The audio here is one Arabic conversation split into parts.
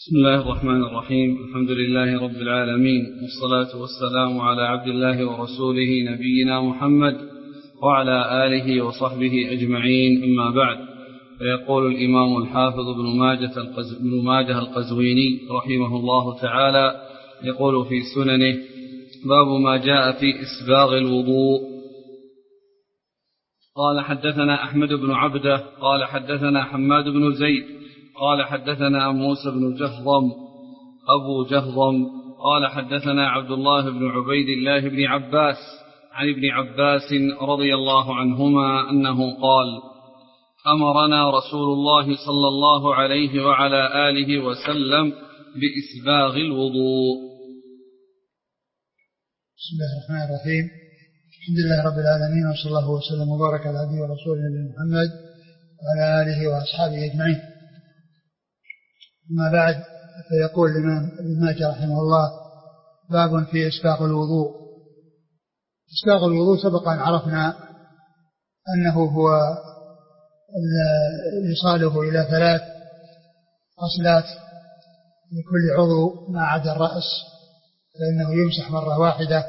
بسم الله الرحمن الرحيم. الحمد لله رب العالمين، والصلاة والسلام على عبد الله ورسوله نبينا محمد وعلى آله وصحبه أجمعين، أما بعد. فيقول الإمام الحافظ ابن ماجه القزويني رحمه الله تعالى، يقول في سننه: باب ما جاء في إسباغ الوضوء. قال حدثنا أحمد بن عبده قال حدثنا حماد بن زيد قال حدثنا موسى بن جهضم أبو جهضم قال حدثنا عبد الله بن عبيد الله بن عباس عن ابن عباس رضي الله عنهما أنه قال: أمرنا رسول الله صلى الله عليه وعلى آله وسلم بإسباغ الوضوء. بسم الله الرحمن الرحيم. الحمد لله رب العالمين، وصلى الله وسلم وبارك على عبده ورسوله محمد وعلى آله وأصحابه أجمعين. أما بعد، فيقول الإمام ابن ماجه رحمه الله: باب في إسباغ الوضوء. إسباغ الوضوء سبق أن عرفنا أنه هو إيصاله إلى 3 غسلات لكل عضو ما عدا الرأس، فإنه يمسح مرة واحدة،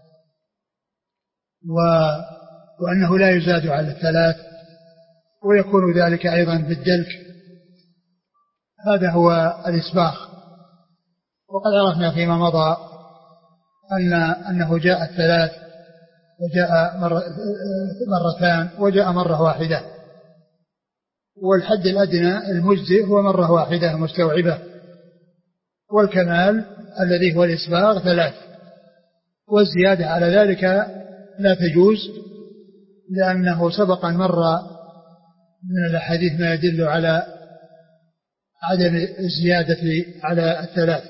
وأنه لا يزاد على 3، ويكون ذلك أيضا بالدلك. هذا هو الإسباغ. وقد عرفنا فيما مضى أنه جاء 3 وجاء مرتان وجاء مرة واحدة، والحد الأدنى المجزئ هو مرة واحدة مستوعبة، والكمال الذي هو الإسباغ 3، والزيادة على ذلك لا تجوز، لأنه سبق أن مر من الأحاديث ما يدل على عدم الزيادة على 3.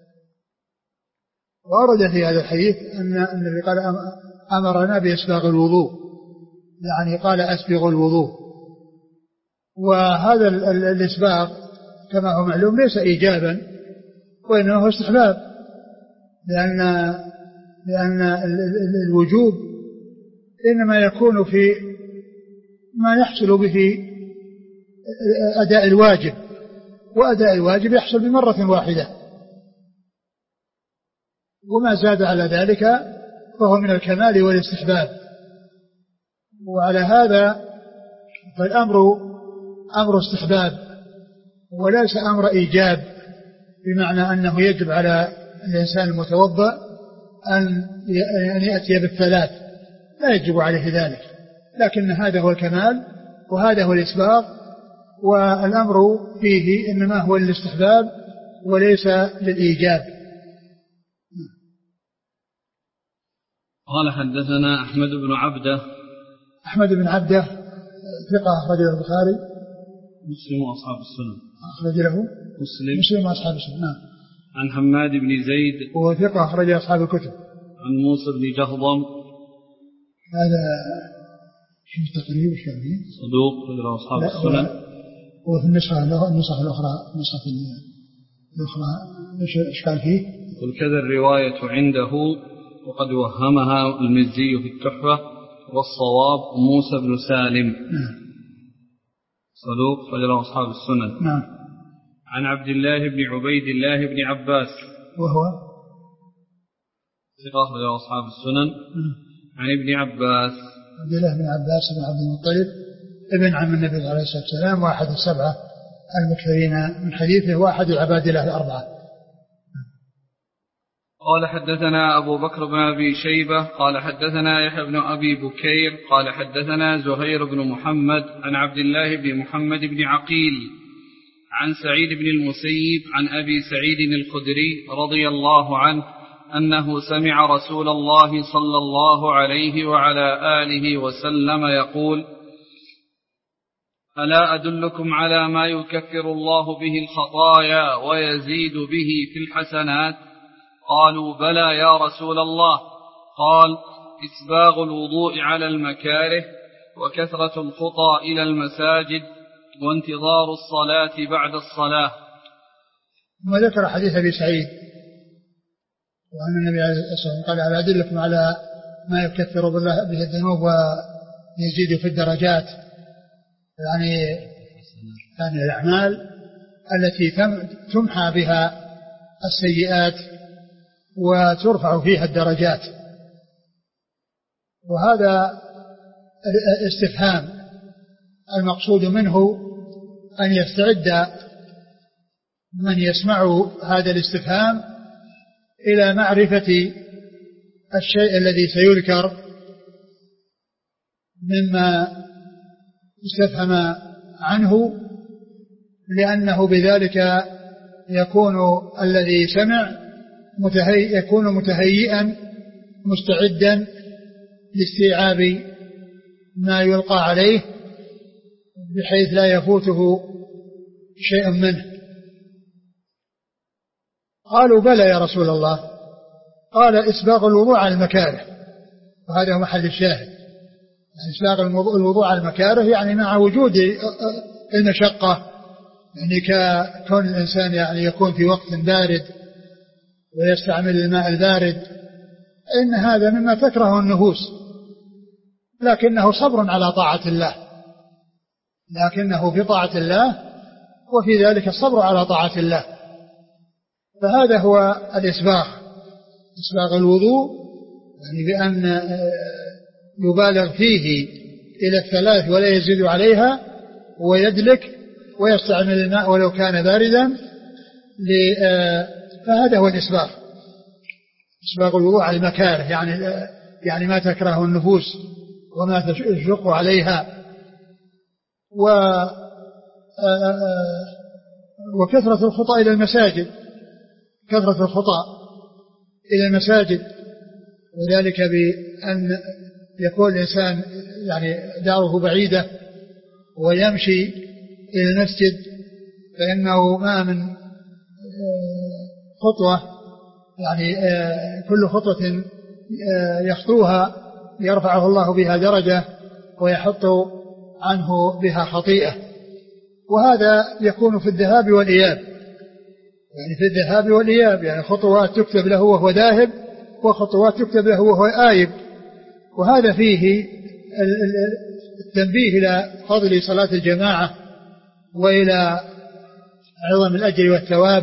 وأورد في هذا الحديث أن النبي قال: أمرنا بإسباغ الوضوء، يعني قال أسبغ الوضوء. وهذا الإسباغ كما هو معلوم ليس إيجابا، وإنما هو استحباب، لأن الوجوب إنما يكون في ما يحصل به أداء الواجب، وأداء الواجب يحصل بمرة واحدة، وما زاد على ذلك فهو من الكمال والاستحباب. وعلى هذا فالأمر أمر استحباب وليس أمر إيجاب، بمعنى أنه يجب على الإنسان المتوضأ أن يأتي بال3، لا يجب عليه ذلك، لكن هذا هو الكمال وهذا هو الإسباغ، والأمر فيه إنما هو للاستحباب وليس للإيجاب. قال حدثنا أحمد بن عبده. أحمد بن عبده ثقة أخرج له البخاري مسلم وأصحاب السنن. أخرج له مسلم وأصحاب السنن. نعم. عن حماد بن زيد وهو ثقة أخرج أصحاب الكتب. عن موسى بن جهضم، هذا شو التقريب الشافعي؟ صدوق أخرج له أصحاب السنن. وفي النسخة الأخرى النسخة الأخرى ايش اشكال فيه؟ وكذا الرواية عنده، وقد وهمها المزي في التحفة، والصواب موسى بن سالم. صدوق أخرج له أصحاب السنن. نعم. عن عبد الله بن عبيد الله بن عباس، وهو ثقة أخرج له أصحاب السنن. عن ابن عباس، عبد الله بن عباس بن عبد المطلب ابن عم النبي عليه الصلاة والسلام، واحد 7 المكثرين من حديثه، واحد العباد الله 4. قال حدثنا أبو بكر بن أبي شيبة قال حدثنا يحيى بن أبي بكير قال حدثنا زهير بن محمد عن عبد الله بن محمد بن عقيل عن سعيد بن المسيب عن أبي سعيد الخدري رضي الله عنه أنه سمع رسول الله صلى الله عليه وعلى آله وسلم يقول: ألا أدلكم على ما يكفر الله به الخطايا ويزيد به في الحسنات؟ قالوا: بلى يا رسول الله. قال: إسباغ الوضوء على المكاره، وكثرة الخطى إلى المساجد، وانتظار الصلاة بعد الصلاة. ثم ذكر حديث أبي سعيد، وأن النبي عليه الصلاة والسلام قال: ألا أدلكم على ما يكفر به الذنوب ويزيد في الدرجات، يعني الأعمال التي تمحى بها السيئات وترفع فيها الدرجات. وهذا الاستفهام المقصود منه أن يستعد من يسمع هذا الاستفهام إلى معرفة الشيء الذي سيذكر مما استفهم عنه، لأنه بذلك يكون الذي سمع يكون متهيئا مستعدا لاستيعاب ما يلقى عليه بحيث لا يفوته شيء منه. قالوا بلى يا رسول الله. قال إسباغ الوضوء على المكاره، وهذا هو محل الشاهد. إسباغ الوضوء على المكاره يعني مع وجود المشقة، يعني كون الإنسان يعني يكون في وقت بارد ويستعمل الماء البارد، إن هذا مما تكره النفوس، لكنه صبر على طاعة الله، لكنه في طاعة الله وفي ذلك الصبر على طاعة الله. فهذا هو الإسباغ، إسباغ الوضوء يعني بأن يبالغ فيه إلى الثلاث ولا يزيد عليها، ويدلك ويستعمل الماء ولو كان باردا، فهذا هو الإسباغ، إسباغ الوضوء على المكاره، يعني ما تكره النفوس وما تشق عليها. وكثرة الخطى إلى المساجد، كثرة الخطى إلى المساجد، وذلك بأن يكون الإنسان يعني داره بعيدة ويمشي إلى المسجد، فإنه ما من خطوة يعني كل خطوة يخطوها يرفعه الله بها درجة ويحط عنه بها خطيئة. وهذا يكون في الذهاب والإياب، يعني في الذهاب والإياب، يعني خطوات تكتب له وهو ذاهب وخطوات تكتب له وهو آيب. وهذا فيه التنبيه إلى فضل صلاة الجماعة وإلى عظم الأجر والثواب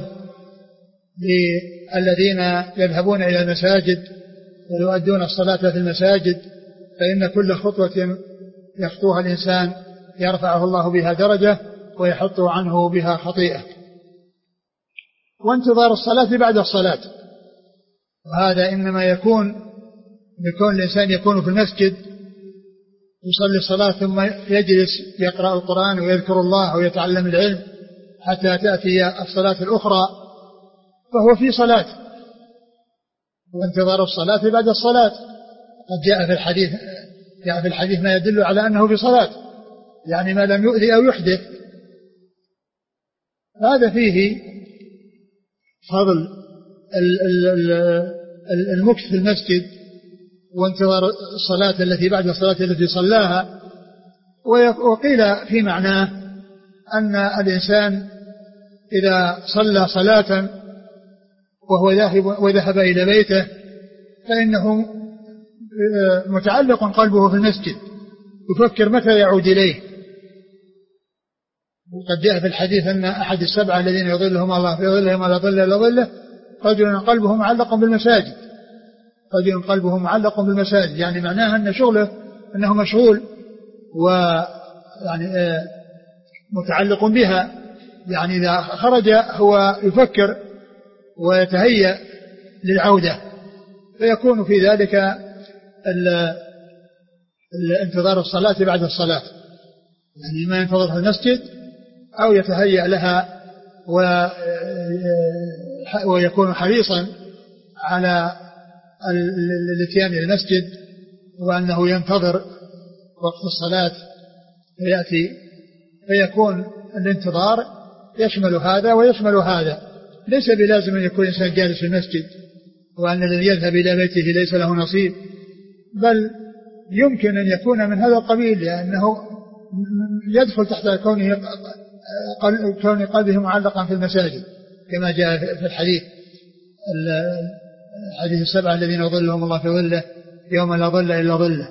للذين يذهبون إلى المساجد ويؤدون الصلاة في المساجد، فإن كل خطوة يخطوها الإنسان يرفعه الله بها درجة ويحط عنه بها خطيئة. وانتظار الصلاة بعد الصلاة، وهذا إنما يكون بكون الإنسان يكون في المسجد يصلي الصلاة ثم يجلس يقرأ القرآن ويذكر الله ويتعلم العلم حتى تأتي الصلاة الأخرى، فهو في صلاة. وانتظار الصلاة بعد الصلاة قد جاء في الحديث ما يدل على أنه في صلاة، يعني ما لم يؤذي أو يحدث. هذا فيه فضل المكث في المسجد وانتظار الصلاة التي بعد الصلاة التي صلاها. وقيل في معناه أن الإنسان إذا صلى صلاة وذهب إلى بيته فإنه متعلق قلبه في المسجد، يفكر متى يعود إليه. وقد جاء في الحديث أن أحد السبعة الذين يظلهم الله في ظلهم ولا ظل إلا ظله رجل قلبه معلق بالمساجد، رجل قلبه معلق بالمساجد، يعني معناها أن شغله أنه مشغول ويعني متعلق بها، يعني إذا خرج هو يفكر ويتهيأ للعودة، فيكون في ذلك انتظار الصلاة بعد الصلاة، يعني ما ينتظر في المسجد أو يتهيأ لها ويكون حريصا على الاتيان إلى المسجد وأنه ينتظر وقت الصلاة فيأتي، فيكون الانتظار يشمل هذا ويشمل هذا. ليس بلازم أن يكون إنسان جالس في المسجد وأن الذي يذهب إلى بيته ليس له نصيب، بل يمكن أن يكون من هذا القبيل، لأنه يدخل تحت كون قلبه معلقا في المساجد كما جاء في الحديث حديث السبعة الذين يظلهم الله في ظله يوم لا ظل إلا ظله.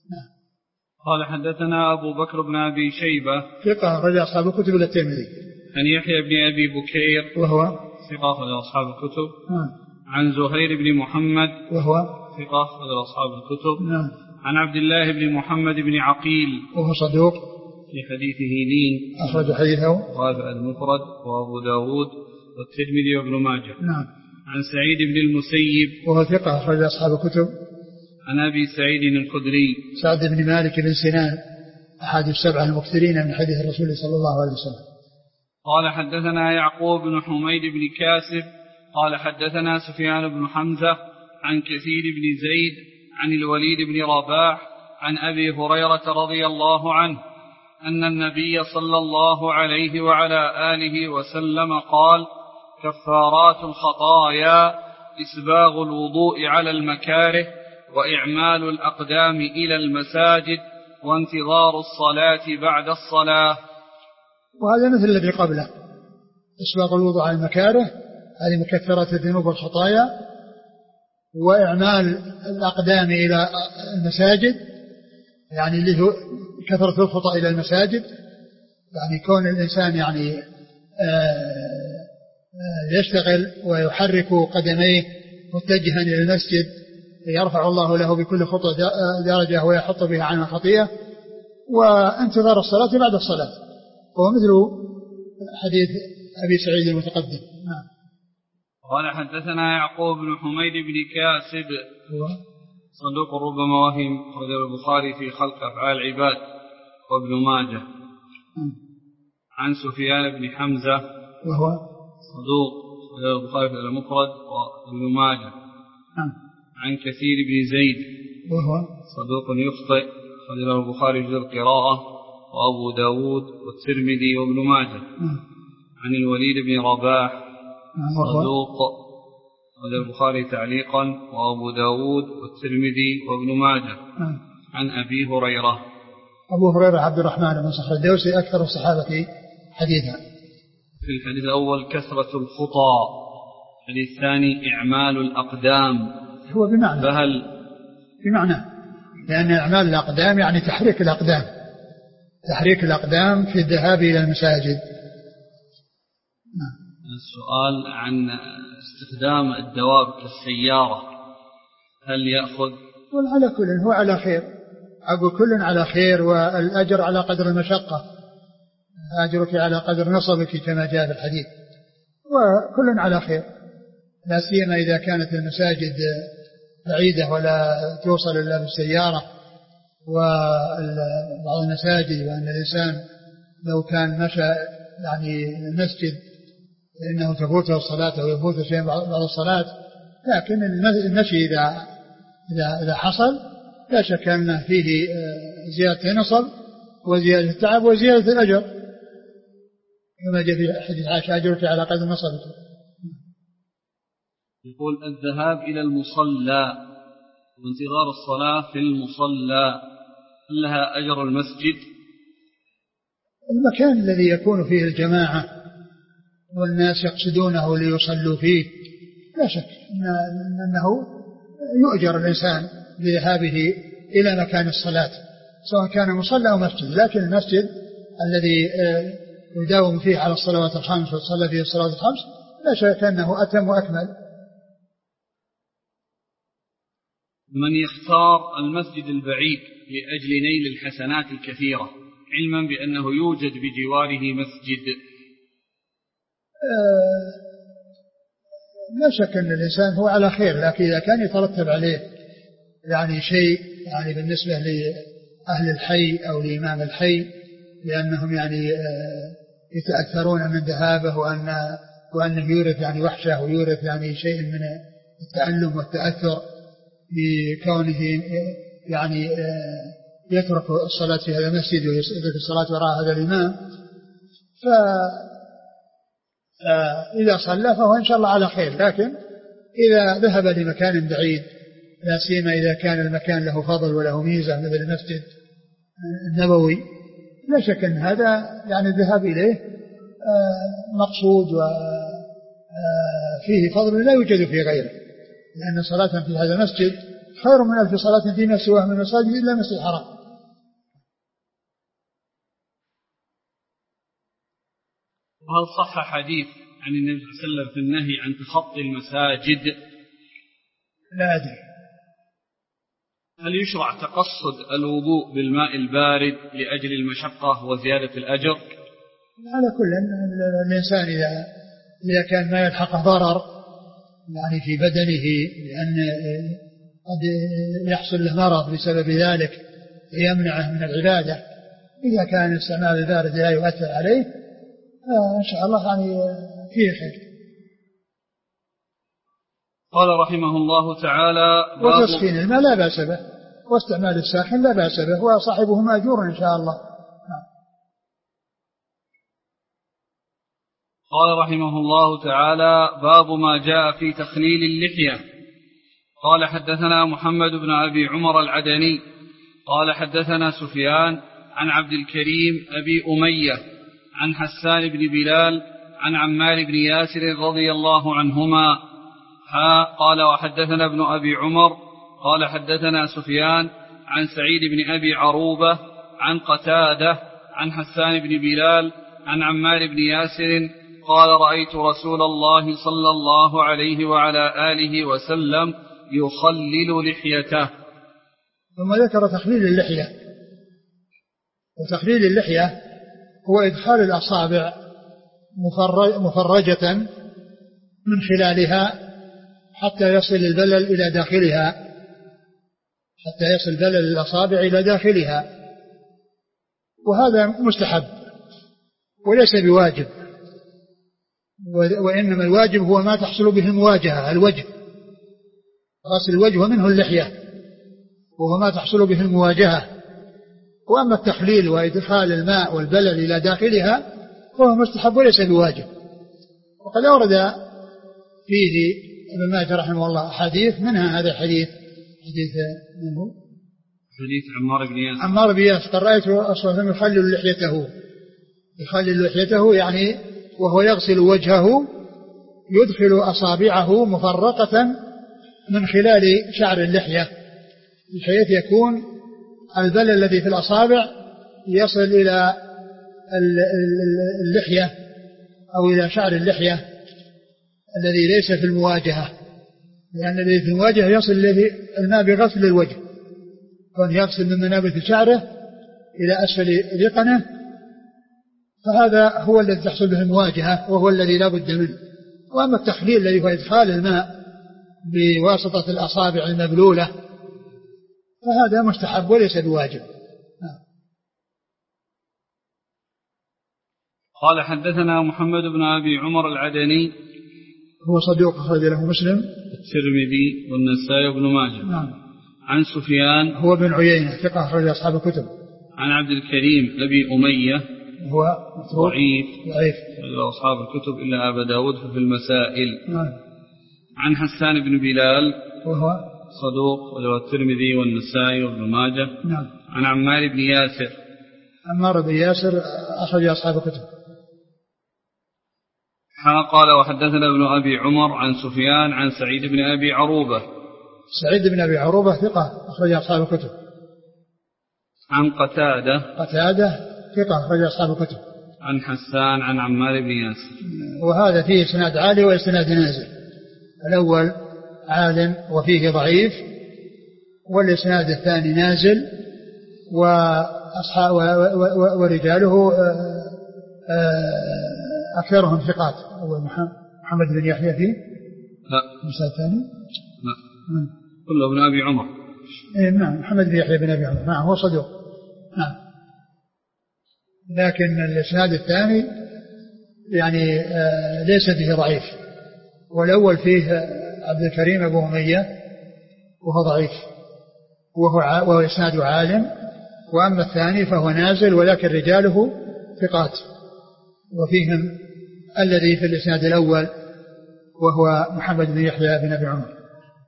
قال حدثنا أبو بكر بن أبي شيبة ثقة رجع أصحاب الكتب إلى الترمذي. عن يحيى بن أبي بكير وهو ثقة أخرج أصحاب الكتب. عن زهير بن محمد وهو ثقة أخرج أصحاب الكتب. عن عبد الله بن محمد بن عقيل وهو صدوق في حديثه لين أخرج حديثه وهذا المفرد وأبو داود والترمذي وابن ماجه. عن سعيد بن المسيب وهو ثقة أخرج أصحاب الكتب. عن أبي سعيد الخدري سعد بن مالك بن سنان أحد السبعة المكثرين من حديث الرسول صلى الله عليه وسلم. قال حدثنا يعقوب بن حميد بن كاسب قال حدثنا سفيان بن حمزة عن كثير بن زيد عن الوليد بن رباح عن أبي هريرة رضي الله عنه أن النبي صلى الله عليه وعلى آله وسلم قال: كفارات الخطايا إسباغ الوضوء على المكاره وإعمال الأقدام إلى المساجد وانتظار الصلاة بعد الصلاة. وهذا مثل الذي قبله، إسباغ الوضوء على المكاره هذه مكثرات الذنوب والخطايا، وإعمال الأقدام إلى المساجد يعني اللي هو كثرة الخطى إلى المساجد، يعني كون الإنسان يعني يشتغل ويحرك قدميه متجها إلى المسجد يرفع الله له بكل خطوة درجة ويحط بها عن الخطيئة، وانتظار الصلاة بعد الصلاة، وهو مثل حديث أبي سعيد المتقدم. قال حدثنا يعقوب بن حميد بن كاسب صدوق ربما وهم أخرجه البخاري في خلق أفعال العباد وابن ماجه. عن سفيان بن حمزة وهو صدوق أخرجه البخاري في المفرد وابن ماجه. عن كثير بن زيد وهو صدوق يخطئ أخرجه البخاري في القراءة وأبو داود والترمذي وابن ماجه. عن الوليد بن رباح صدوق أخرجه البخاري تعليقا وأبو داود والترمذي وابن ماجه. عن أبي هريرة. أبو هريرة عبد الرحمن بن صخر الدوسي أكثر الصحابة حديثا. في الحديث الأول كثرة الخطى، الحديث الثاني إعمال الأقدام. هو بمعنى فهل بمعنى لأن إعمال الأقدام يعني تحريك الأقدام، تحريك الأقدام في الذهاب إلى المساجد. السؤال عن استخدام الدواب كالسيارة، هل يأخذ؟ على كل هو على خير، أقول كل على خير، والأجر على قدر المشقة، أجرك على قدر نصبك كما جاء في الحديث، وكل على خير، لا سيما إذا كانت المساجد بعيدة ولا توصل إلا بالسيارة. وبعض المساجد وأن الإنسان لو كان مشى يعني المسجد إنه تفوته الصلاة أو يفوت شيء بعد الصلاة، لكن المشي إذا حصل لا شك أن فيه زيادة نصب وزيادة التعب وزيادة الأجر، كما جاء في حديث عائشة: أجرك على قدر نصبك. يقول: الذهاب إلى المصلى وانتظار الصلاة في المصلى هل لها أجر المسجد؟ المكان الذي يكون فيه الجماعة والناس يقصدونه ليصلوا فيه لا شك أنه يؤجر الإنسان بذهابه إلى مكان الصلاة سواء كان مصلى أو مسجد، لكن المسجد الذي يداوم فيه على الصلوات الخمس ويصلى فيه الصلوات الخمس لا شك أنه أتم وأكمل. من يختار المسجد البعيد لأجل نيل الحسنات الكثيرة علما بأنه يوجد بجواره مسجد؟ لا شك أن الإنسان هو على خير، لكن إذا كان يترتب عليه يعني شيء يعني بالنسبة لأهل الحي أو لإمام الحي لأنهم يعني يتأثرون من ذهابه وأنه يورث يعني وحشة ويورث يعني شيء من التألم والتأثر بكونه يعني يترك الصلاة في هذا المسجد ويترك الصلاة وراء هذا الإمام، فإذا صلى فهو إن شاء الله على خير. لكن إذا ذهب لمكان بعيد لا سيما إذا كان المكان له فضل وله ميزة مثل المسجد النبوي لا شك أن هذا يعني الذهاب إليه مقصود وفيه فضل لا يوجد في غيره، لأن صلاة في هذا المسجد خير من 1000 صلاة فيما سواه من المساجد إلا مسجد الحرام. وهل صح حديث عن النبي صلى الله عليه وسلم في النهي عن تخطي المساجد؟ لا أدري. هل يشرع تقصد الوضوء بالماء البارد لأجل المشقة وزيادة الأجر؟ على كل الإنسان إذا كان ما يلحقه ضرر يعني في بدنه لأن قد يحصل له مرض بسبب ذلك يمنعه من العبادة، إذا كان استعمال البارد لا يؤثر عليه إن شاء الله يعني فيه خير. قال رحمه الله تعالى: وتسخين الماء لا بأس به، واستعمال الساخن لا بأس به، وصاحبه مأجور إن شاء الله. قال رحمه الله تعالى: باب ما جاء في تخليل اللحية. قال حدثنا محمد بن أبي عمر العدني قال حدثنا سفيان عن عبد الكريم أبي أمية عن حسان بن بلال عن عمار بن ياسر رضي الله عنهما. قال وحدثنا ابن أبي عمر قال حدثنا سفيان عن سعيد بن أبي عروبة عن قتادة عن حسان بن بلال عن عمار بن ياسر قال: رأيت رسول الله صلى الله عليه وعلى آله وسلم يخلل لحيته. ثم ذكر تخليل اللحية. وتخليل اللحية هو إدخال الأصابع مفرجة من خلالها حتى يصل البلل إلى داخلها، حتى يصل بلل الأصابع إلى داخلها، وهذا مستحب وليس بواجب، وإنما الواجب هو ما تحصل به المواجهة، الوجه، غسل الوجه ومنه اللحية، وهو ما تحصل به المواجهة. وأما التخليل وإدخال الماء والبلل إلى داخلها فهو مستحب وليس بواجب. وقد أورد فيه ابن ماجه رحمه الله حديث، منها هذا الحديث، حديث منه حديث عمار بن ياسر قال: رأيت رسول الله يخلل لحيته. يخلل لحيته يعني وهو يغسل وجهه يدخل أصابعه مفرقة من خلال شعر اللحية، بحيث يكون البلل الذي في الأصابع يصل إلى اللحية أو إلى شعر اللحية الذي ليس في المواجهة، لأن الذي في المواجهة يصل إليه الماء بغسل الوجه، كون يغسل من منابت شعره إلى أسفل ذقنه، فهذا هو الذي تحصل به المواجهة وهو الذي لا بد منه. وأما التخليل الذي هو إدخال الماء بواسطة الأصابع المبلولة فهذا مستحب وليس بواجب. قال حدثنا محمد بن أبي عمر العدني هو صدوق أخرج له مسلم الترمذي والنسائي وابن ماجه. نعم. عن سفيان هو بن عيينة ثقة أخرج أصحاب الكتب. عن عبد الكريم أبي أمية هو ضعيف ضعيف أصحاب الكتب إلا أبا داود في المسائل. نعم. عن حسان بن بلال وهو صدوق وله الترمذي والنسائي وابن ماجه. نعم. عن عمار بن ياسر. عمار بن ياسر أخرج أصحاب الكتب. قال وحدثنا ابن أبي عمر عن سفيان عن سعيد بن أبي عروبة. سعيد بن أبي عروبة ثقة أخرج أصحاب الكتب. عن قتادة ثقة أخرج أصحاب الكتب. عن حسان عن عمار بن ياسر. وهذا فيه إسناد عالي وإسناد نازل، الأول عال وفيه ضعيف، والإسناد الثاني نازل، ورجاله أكثرهم ثقات. أول محمد بن يحيى فيه؟ لا. المسألة الثاني؟ لا. كله ابن أبي عمر. نعم. محمد بن يحيى بن أبي عمر. نعم هو صدوق. نعم. لكن الإسناد الثاني يعني ليس فيه ضعيف، والأول فيه عبد الكريم أبو أمية وهو ضعيف وهو إسناد عالم، وأما الثاني فهو نازل ولكن رجاله ثقات، وفيهم الذي في الإسناد الأول وهو محمد بن يحيى بن أبي عمر.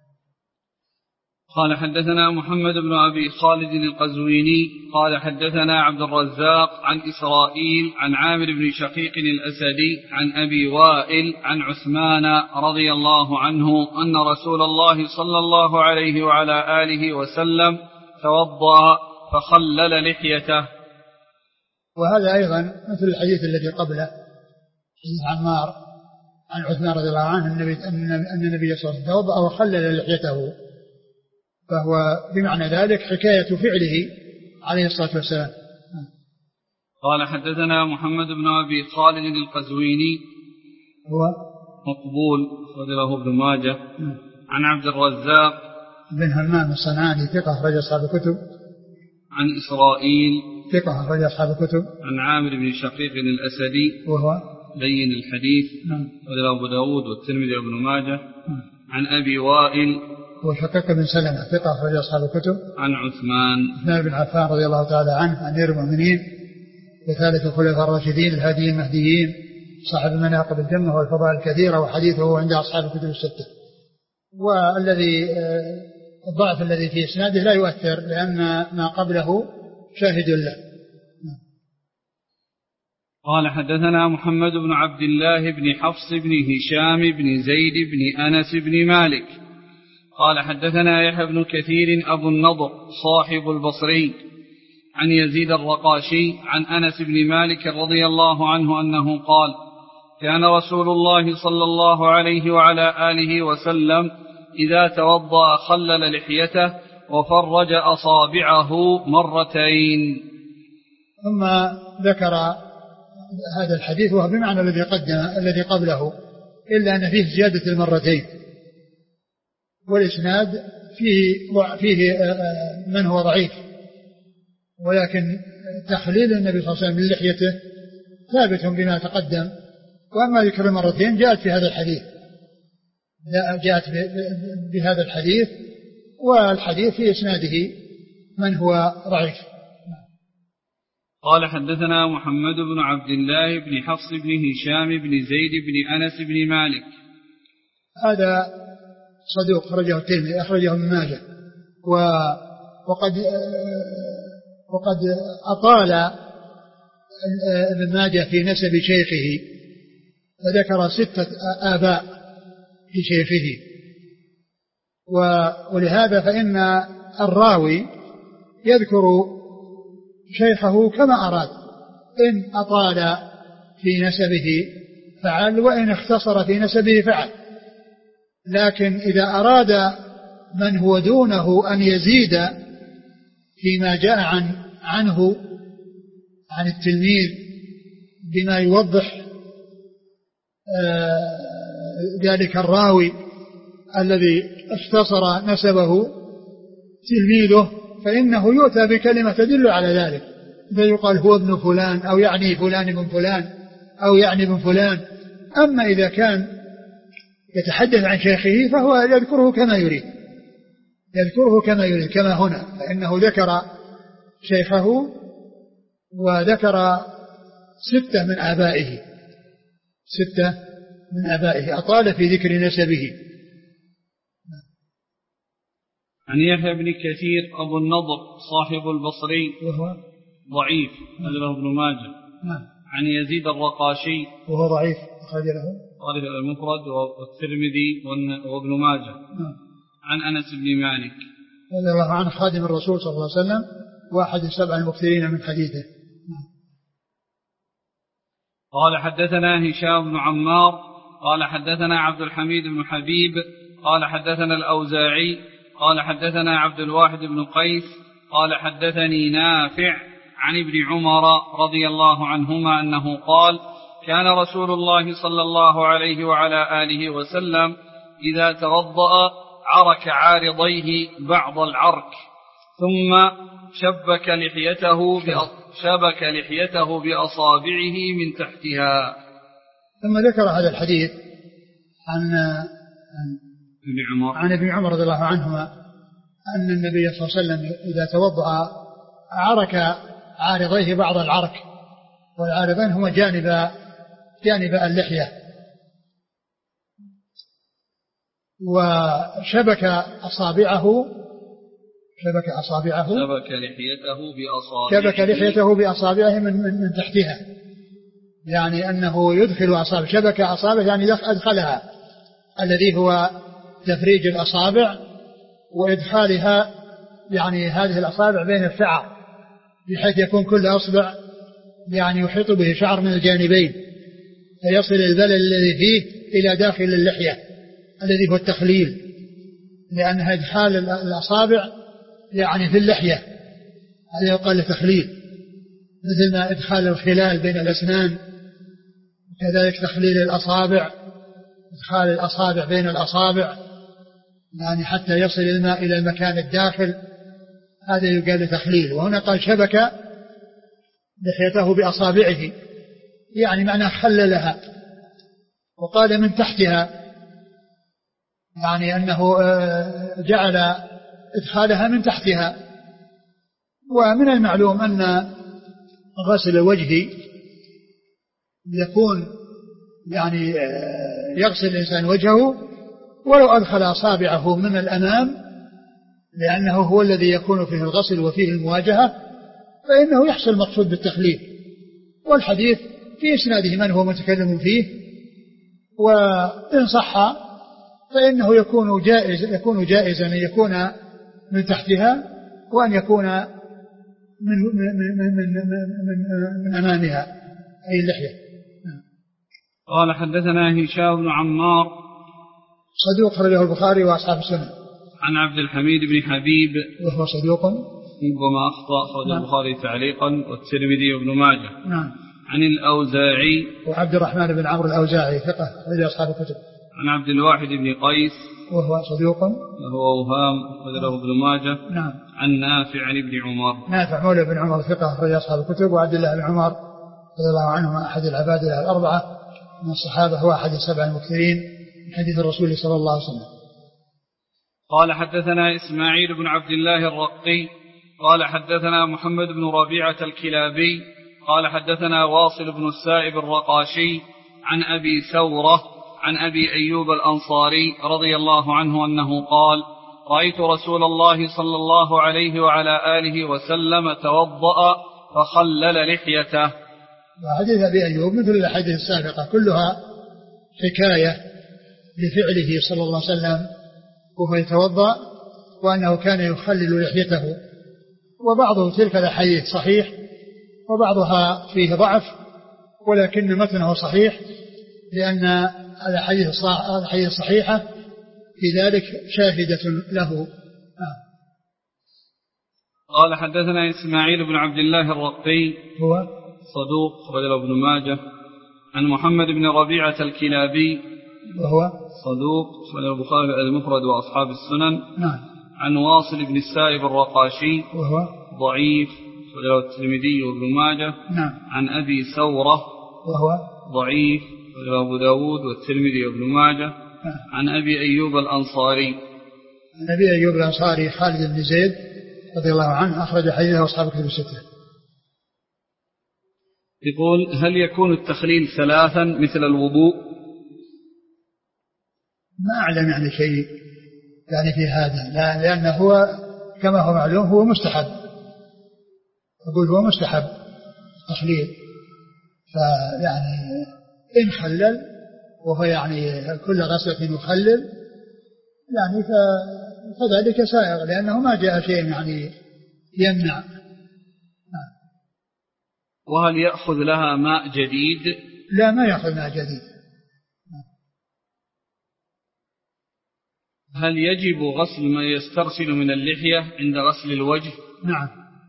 قال حدثنا محمد بن أبي خالد القزويني قال حدثنا عبد الرزاق عن إسرائيل عن عامر بن شقيق الأسدي عن أبي وائل عن عثمان رضي الله عنه أن رسول الله صلى الله عليه وعلى آله وسلم توضأ فخلل لحيته. وهذا أيضا مثل الحديث الذي قبله، عمار عن عثمان رضي الله عنه أن النبي صلى الله عليه وسلم توضأ وخلل لحيته، فهو بمعنى ذلك حكاية فعله عليه الصلاة والسلام. قال حدثنا محمد بن أبي خالد القزويني هو مقبول أخرجه ابن ماجه. عن عبد الرزاق بن همام الصنعاني ثقة أخرج أصحاب الكتب. عن إسرائيل ثقة أخرج أصحاب الكتب. عن عامر بن شقيق الأسدي وهو لين الحديث أخرجه أبو داود والترمذي وابن ماجه. عن أبي وائل وشقيق بن سلمة ثقة أخرج أصحاب الكتب. عن عثمان بن عفان رضي الله تعالى عنه أمير المؤمنين وثالث الخلفاء الراشدين الهاديين المهديين صاحب المناقب الجمة والفضائل الكثيرة، وحديثه عند أصحاب الكتب الستة. والذي الضعف الذي في إسناده لا يؤثر لأن ما قبله شاهد له. قال حدثنا محمد بن عبد الله بن حفص بن هشام بن زيد بن أنس بن مالك قال حدثنا يحيى بن كثير أبو النضر صاحب البصري عن يزيد الرقاشي عن أنس بن مالك رضي الله عنه أنه قال كان رسول الله صلى الله عليه وعلى آله وسلم إذا توضأ خلل لحيته وفرج أصابعه مرتين. ثم ذكر هذا الحديث وهو بمعنى الذي قبله، إلا أن فيه زيادة المرتين، والإسناد فيه من هو ضعيف، ولكن تخليل النبي صلى الله عليه وسلم من لحيته ثابت بما تقدم. وأما ذكر المرتين جاءت في هذا الحديث، جاءت بهذا الحديث، والحديث في إسناده من هو ضعيف. قال حدثنا محمد بن عبد الله بن حفص بن هشام بن زيد بن أنس بن مالك هذا صدوق أخرجه الترمذي أخرجه ابن ماجه، وقد أطال ابن ماجه في نسب شيخه فذكر 6 آباء لشيخه، ولهذا فإن الراوي يذكر شيخه كما أراد، إن أطال في نسبه فعل، وإن اختصر في نسبه فعل. لكن إذا أراد من هو دونه أن يزيد فيما جاء عنه عن التلميذ بما يوضح ذلك الراوي الذي اختصر نسبه تلميذه، فإنه يؤتى بكلمة تدل على ذلك، فيقال هو ابن فلان أو يعني فلان ابن فلان أو يعني ابن فلان. أما إذا كان يتحدث عن شيخه فهو يذكره كما يريد، كما هنا، فإنه ذكر شيخه وذكر 6 من آبائه، 6 من آبائه، أطال في ذكر نسبه. عن يحيى بن كثير أبو النضر صاحب البصري وهو ضعيف أخرجه ابن ماجه. عن يزيد الرقاشي وهو ضعيف أخرجه المفرد والترمذي وابن ماجه. عن أنس بن مالك رضي الله عنه خادم الرسول صلى الله عليه وسلم واحد 7 المكثرين من حديثه. قال حدثنا هشام بن عمار قال حدثنا عبد الحميد بن حبيب قال حدثنا الأوزاعي قال حدثنا عبد الواحد بن قيس قال حدثني نافع عن ابن عمر رضي الله عنهما أنه قال كان رسول الله صلى الله عليه وعلى آله وسلم إذا توضأ عرك عارضيه بعض العرك ثم شبك لحيته بأصابعه من تحتها. ثم ذكر هذا الحديث عن ابن عمر رضي الله عنهما أن النبي صلى الله عليه وسلم إذا توضأ عرك عارضيه بعض العرك، والعارضين هما جانب اللحية، وشبك لحيته بأصابعه من تحتها، يعني أنه يدخل أصابعه، شبك أصابعه يعني أدخلها، الذي هو تفريج الأصابع وإدخالها، يعني هذه الأصابع بين الشعر بحيث يكون كل أصبع يعني يحيط به شعر من الجانبين، فيصل البلل الذي فيه إلى داخل اللحية الذي هو التخليل، لأنها إدخال الأصابع يعني في اللحية، هذا يقال تخليل، مثل ما إدخال الخلال بين الأسنان، كذلك تخليل الأصابع، إدخال الأصابع بين الأصابع يعني حتى يصل الماء إلى المكان الداخل، هذا يقال تخليل. وهنا قال شبك لحيته بأصابعه، يعني معنى خللها. وقال من تحتها، يعني أنه جعل إدخالها من تحتها. ومن المعلوم أن غسل الوجه يكون يعني يغسل الإنسان وجهه ولو أدخل أصابعه من الأمام، لأنه هو الذي يكون فيه الغسل وفيه المواجهة، فإنه يحصل مقصود بالتخليل. والحديث في إسناده من هو متكلم فيه، وإن صح فإنه يكون جائزا أن يكون من تحتها، وأن يكون من أمامها أي اللحية. قال حدثنا هشام بن عمار صدوق خرجه البخاري وأصحاب السنن. عن عبد الحميد بن حبيب وهو صدوق وما أخطأ، خرج البخاري تعليقا والترمذي وابن ماجه. نعم. عن الأوزاعي وعبد الرحمن بن عمرو الأوزاعي ثقة خرج أصحاب الكتب. عن عبد الواحد بن قيس وهو صدوق وهو أوهام خرجه ابن ماجه. نعم. عن نافع عن ابن عمر. نافع مولى بن عمر ثقة خرج أصحاب الكتب. وعبد الله بن عمر رضي الله عنهما أحد العباد الأربعة من الصحابة، هو أحد السبع المكثرين من حديث الرسول صلى الله عليه وسلم. قال حدثنا إسماعيل بن عبد الله الرقي قال حدثنا محمد بن ربيعة الكلابي قال حدثنا واصل بن السائب الرقاشي عن أبي ثورة عن أبي أيوب الأنصاري رضي الله عنه أنه قال: رأيت رسول الله صلى الله عليه وعلى آله وسلم توضأ فخلل لحيته. وحديث أبي أيوب مثل الأحاديث السابقة كلها حكاية لفعله صلى الله عليه وسلم وهو يتوضأ، وأنه كان يخلل لحيته. وبعض تلك الأحاديث صحيح وبعضها فيه ضعف، ولكن متنه صحيح، لأن الأحاديث الصحيحة في ذلك شاهدة له. قال حدثنا إسماعيل بن عبد الله الرقي هو صدوق خرجه ابن ماجه. عن محمد بن ربيعة الكلابي وهو صدوق خرجه البخاري المفرد وأصحاب السنن. نعم. عن واصل بن السائب الرقاشي وهو ضعيف خرجه الترمذي وابن ماجه. نعم. عن أبي ثورة وهو ضعيف خرجه أبو داود والترمذي وابن ماجه. نعم. عن أبي أيوب الأنصاري. عن أبي أيوب الأنصاري خالد بن زيد رضي الله عنه أخرج حديثه أصحاب الكتب الستة. يقول: هل يكون التخليل ثلاثا مثل الوضوء؟ ما أعلم يعني شيء يعني في هذا، لأنه هو كما هو معلوم هو مستحب، أقول هو مستحب التخليل، فيعني إن خلل وهو يعني كل غسلة يخلل يعني فذلك سائغ، لأنه ما جاء شيء يعني يمنع. وهل يأخذ لها ماء جديد؟ لا، ما يأخذ ماء جديد. هل يجب غسل ما يسترسل من اللحية عند غسل الوجه؟ نعم،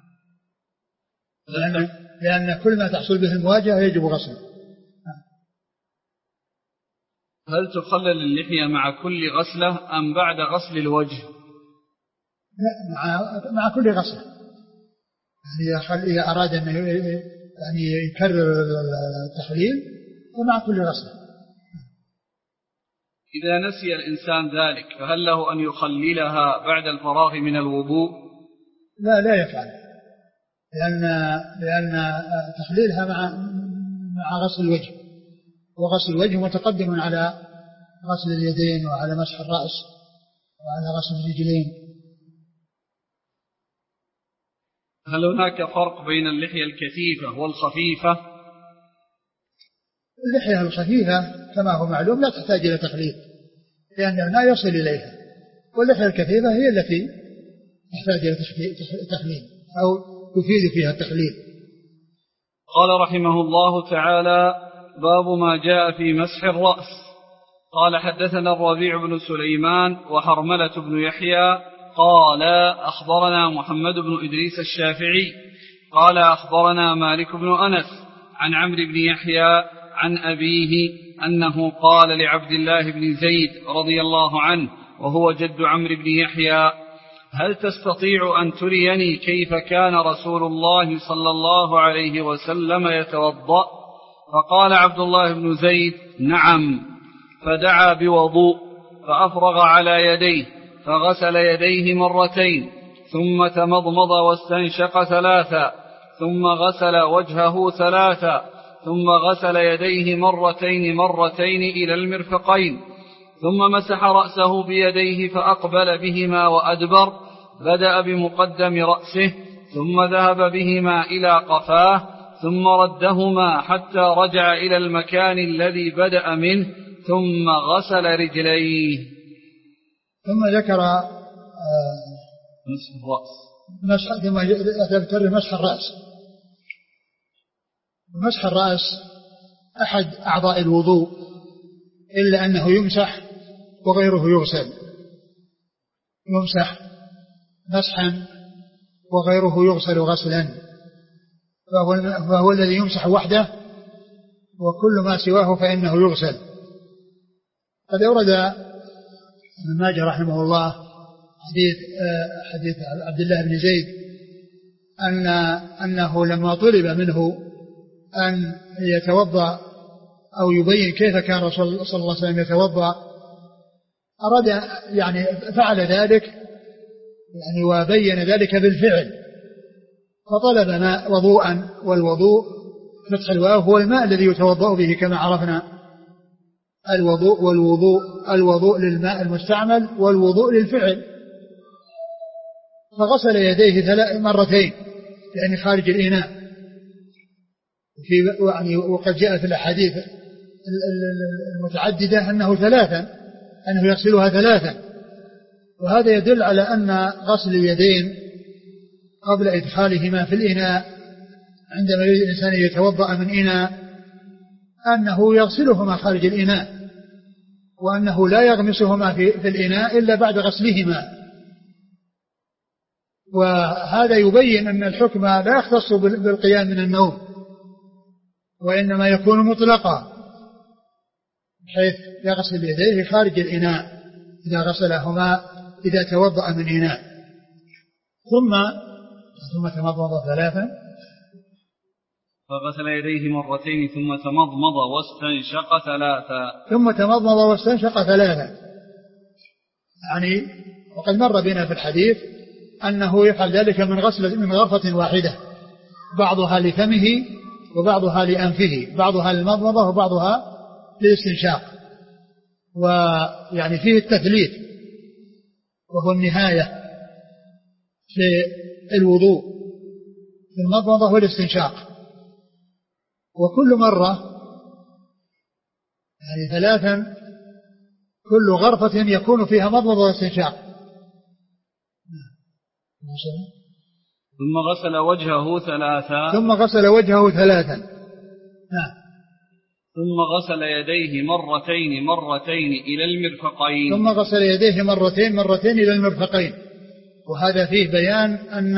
لأن كل ما تحصل به المواجهة يجب غسله. هل تخلل اللحية مع كل غسلة أم بعد غسل الوجه؟ لا، مع كل غسلة، يعني إذا أراد أن يعني يكرر التخليل فمع كل غسلة. إذا نسي الإنسان ذلك فهل له أن يخللها بعد الفراغ من الوضوء؟ لا يفعل، لأن تخليلها مع غسل الوجه، وغسل الوجه متقدم على غسل اليدين وعلى مسح الرأس وعلى غسل الرجلين. هل هناك فرق بين اللحية الكثيفة والخفيفة؟ اللحية الخفيفة كما هو معلوم لا تحتاج إلى تخليل، لأنه لا يصل إليها، واللحية الكثيفة هي التي تحتاج إلى تخليل أو يفيد فيها التخليل. قال رحمه الله تعالى: باب ما جاء في مسح الرأس. قال حدثنا الربيع بن سليمان وحرملة بن يحيى قال أخبرنا محمد بن إدريس الشافعي قال أخبرنا مالك بن أنس عن عمرو بن يحيى عن أبيه أنه قال لعبد الله بن زيد رضي الله عنه وهو جد عمرو بن يحيى: هل تستطيع أن تريني كيف كان رسول الله صلى الله عليه وسلم يتوضأ؟ فقال عبد الله بن زيد: نعم. فدعا بوضوء فأفرغ على يديه فغسل يديه مرتين ثم تمضمض واستنشق ثلاثا ثم غسل وجهه ثلاثا ثم غسل يديه مرتين إلى المرفقين ثم مسح رأسه بيديه فأقبل بهما وأدبر، بدأ بمقدم رأسه ثم ذهب بهما إلى قفاه ثم ردهما حتى رجع إلى المكان الذي بدأ منه ثم غسل رجليه. ثم ذكر مسح الرأس. مسح الرأس أحد أعضاء الوضوء إلا أنه يمسح وغيره يغسل، يمسح مسحا وغيره يغسل غسلا، فهو الذي يمسح وحده وكل ما سواه فإنه يغسل. قد أورد ابن ماجه رحمه الله حديث عبد الله بن زيد أنه لما طلب منه أن يتوضأ أو يبين كيف كان رسول صلى الله عليه وسلم يتوضأ أراد يعني فعل ذلك يعني وبين ذلك بالفعل، فطلب ماء وضوءا، والوضوء فتح الواو هو الماء الذي يتوضأ به كما عرفنا، الوضوء للماء المستعمل والوضوء للفعل. فغسل يديه مرتين يعني خارج الإناء، وقد جاء في الأحاديث المتعددة أنه يغسلها ثلاثا، وهذا يدل على أن غسل اليدين قبل إدخالهما في الإناء عندما يريد الإنسان يتوضأ من إناء أنه يغسلهما خارج الإناء، وأنه لا يغمسهما في الإناء إلا بعد غسلهما. وهذا يبين أن الحكم لا يختص بالقيام من النوم، وإنما يكون مطلقا، حيث يغسل يديه خارج الإناء إذا غسلهما إذا توضأ من إناء. ثم تمضمض ثلاثا، فغسل يديه مرتين ثم تمضمض واستنشق ثلاثا. يعني وقد مر بنا في الحديث أنه يفعل ذلك من غرفة واحدة، بعضها لفمه وبعضها لأنفه، بعضها للمضمضة وبعضها للاستنشاق، ويعني فيه التثليث وهو النهاية في الوضوء في المضمضة والاستنشاق، وكل مرة يعني ثلاثا كل غرفة يكون فيها مضمضة واستنشاق. ثم غسل وجهه ثلاثا ثم غسل يديه مرتين إلى المرفقين. وهذا فيه بيان أن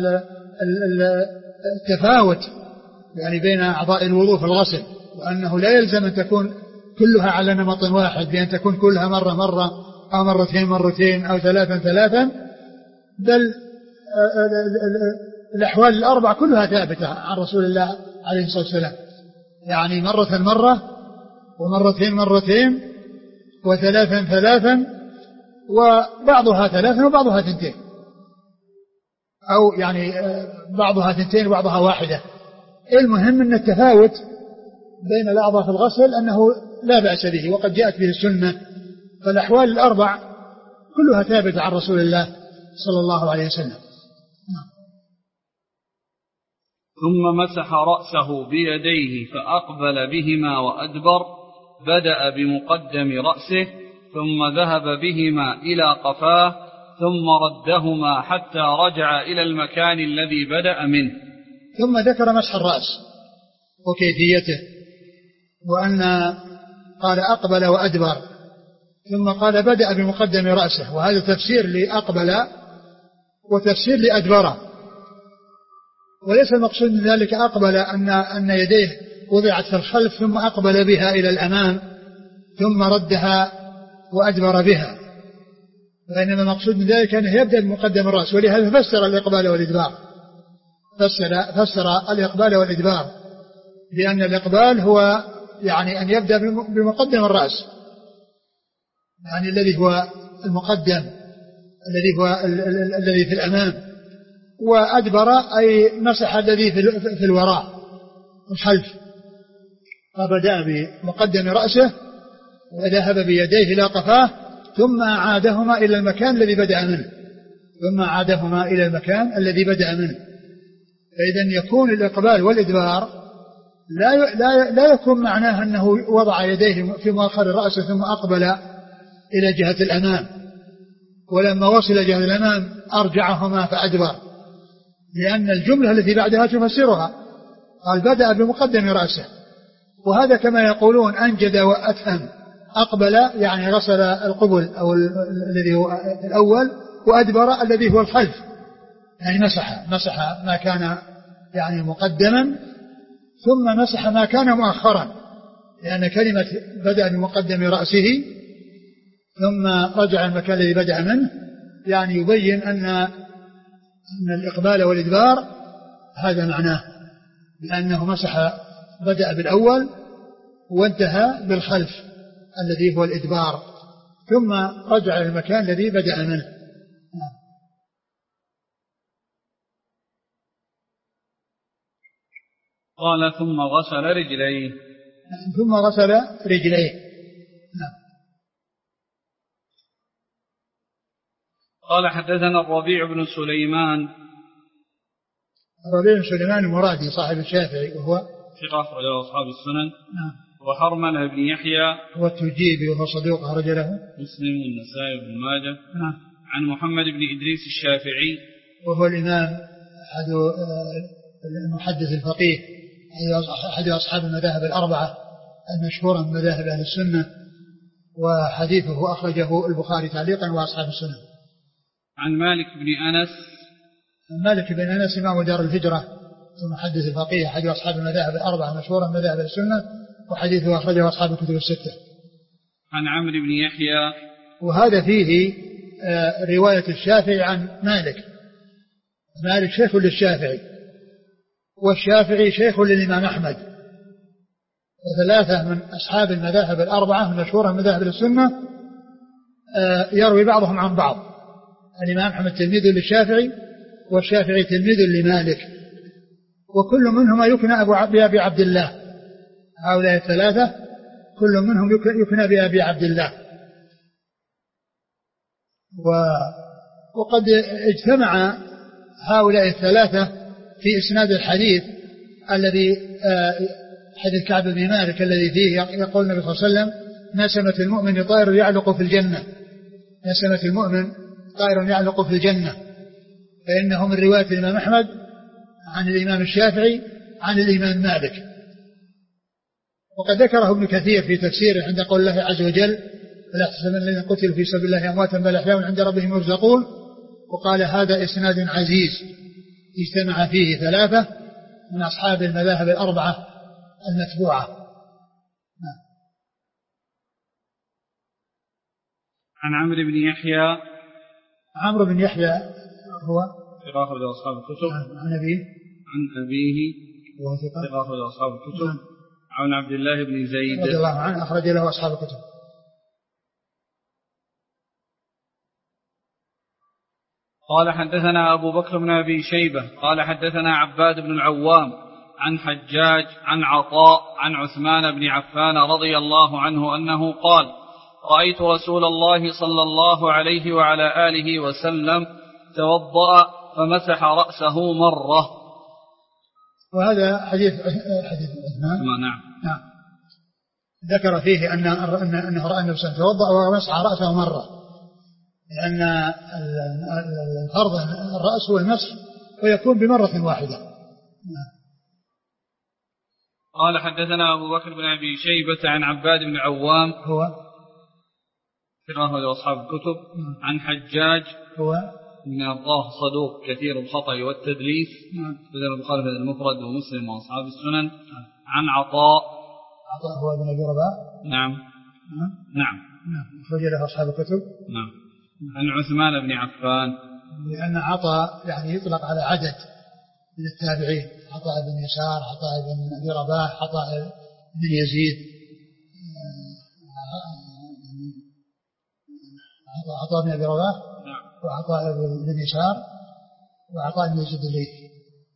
التفاوت يعني بين أعضاء الوضوء في الغسل، وأنه لا يلزم أن تكون كلها على نمط واحد بأن تكون كلها مرة أو مرتين أو ثلاثا، بل الأحوال الأربع كلها ثابتة عن رسول الله عليه الصلاة والسلام، يعني مرة ومرتين وثلاثا وبعضها ثلاثا وبعضها ثنتين، أو يعني بعضها ثنتين وبعضها واحدة. المهم أن التفاوت بين الأعضاء في الغسل أنه لا بأس به، وقد جاءت به السنة، فالأحوال الأربع كلها ثابتة عن رسول الله صلى الله عليه وسلم. ثم مسح رأسه بيديه فأقبل بهما وأدبر، بدأ بمقدم رأسه ثم ذهب بهما إلى قفاه ثم ردهما حتى رجع إلى المكان الذي بدأ منه. ثم ذكر مسح الرأس وكيفيته، وأن قال أقبل وأدبر، ثم قال بدأ بمقدم رأسه، وهذا تفسير لأقبل وتفسير لأدبر، وليس المقصود من ذلك أقبل أن يديه وضعت في الخلف ثم أقبل بها إلى الأمام ثم ردها وأدبر بها، وإنما المقصود من ذلك أنه يبدأ بمقدم الرأس، ولهذا فسر الإقبال والإدبار، فسر الإقبال والإدبار لأن الإقبال هو يعني أن يبدأ بمقدم الرأس، يعني الذي هو المقدم الذي في الأمام، وأدبر أي مسح الذي في الوراء الخلف، فبدأ بمقدم رأسه وذهب بيديه إلى قفاه ثم عادهما إلى المكان الذي بدأ منه، فإذا يكون الإقبال والإدبار لا يكون معناه أنه وضع يديه في مؤخر رأسه ثم أقبل إلى جهة الأمام، ولما وصل جهة الأمام أرجعهما فأدبر، لأن الجملة التي بعدها تفسرها، قال بدأ بمقدم رأسه، وهذا كما يقولون أنجد وأتهم، أقبل يعني غسل القبل أو الذي هو الأول، وأدبر الذي هو الخلف، يعني مسح ما كان يعني مقدما ثم مسح ما كان مؤخرا، لأن كلمة بدأ بمقدم رأسه ثم رجع المكان الذي بدأ منه يعني يبين أن الإقبال والإدبار هذا معناه، لأنه بدأ بالأول وانتهى بالخلف الذي هو الإدبار ثم رجع إلى المكان الذي بدأ منه. قال ثم غسل رجليه. قال حدثنا الربيع بن سليمان المرادي صاحب الشافعي وهو ثقة أخرجه أصحاب السنن. وحرملة بن يحيى هو التجيبي وهو صدوق أخرج له مسلم والنسائي بن ماجه. عن محمد بن إدريس الشافعي وهو الإمام أحد المحدث الفقيه أحد أصحاب المذاهب الأربعة المشهورة من مذاهب أهل السنة، وحديثه أخرجه البخاري تعليقا وأصحاب السنة. عن مالك بن أنس إمام دار الهجرة المحدث الفقيه أحد أصحاب المذاهب الأربعة المشهورة من مذاهب السنة، وحديثه أخرجه أصحاب الكتب الستة. عن عمرو بن يحيى، وهذا فيه رواية الشافعي عن مالك شيخ للشافعي، والشافعي شيخ للإمام أحمد، وثلاثة من أصحاب المذاهب الأربعة المشهورة من مذاهب السنة يروي بعضهم عن بعض. الإمام أحمد تلميذ للشافعي، والشافعي تلميذ لمالك، وكل منهما يكنى بأبي عبد الله. هؤلاء الثلاثة كل منهم يكنى بأبي عبد الله. وقد اجتمع هؤلاء الثلاثة في إسناد الحديث الذي حديث كعب بن مالك الذي فيه يقول النبي صلى الله عليه وسلم: نسمة المؤمن طائر يعلق في الجنة، نسمة المؤمن طائر يعلق في الجنة، فإنه من رواية الإمام أحمد عن الإمام الشافعي عن الإمام مالك. وقد ذكره ابن كثير في تفسيره عند قول الله عز وجل: فلا تحسبن الذين قتلوا في سبيل الله أمواتا بل أحياء عند ربهم يرزقون. وقال: هذا إسناد عزيز اجتمع فيه ثلاثة من أصحاب المذاهب الأربعة المتبوعة. عن عمرو بن يحيى هو ثقة أخرج أصحاب الكتب. عن أبيه وهو ثقة أخرج أصحاب الكتب. عن عبد الله بن زيد رضي الله عنه أخرج له أصحاب الكتب. قال حدثنا أبو بكر بن أبي شيبة قال حدثنا عباد بن العوام عن حجاج عن عطاء عن عثمان بن عفان رضي الله عنه أنه قال: رأيت رسول الله صلى الله عليه وعلى آله وسلم توضأ فمسح رأسه مرة. وهذا حديث عثمان. نعم. ذكر فيه أنه رأى النبي صلى الله عليه وسلم توضأ ومسح رأسه مرة، لأن الفرض الرأس هو المسح ويكون بمرة واحدة. قال حدثنا أبو بكر بن أبي شيبة عن عباد بن عوام هو ثقة أصحاب الكتب. عن حجاج هو بن الله صدوق كثير الخطأ والتدليس. بدل البخاري في المفرد ومسلم وأصحاب السنن. عن عطاء هو بن أبي رباح. نعم. أخرج له أصحاب الكتب. نعم. عن عثمان بن عفان. لأن عطاء يعني يطلق على عدد من التابعين، عطاء بن يسار، عطاء بن أبي رباح، عطاء بن يزيد، عطاء بن أبي رباح وعطاء بن يسار وعطاء بن يزيد الليثي.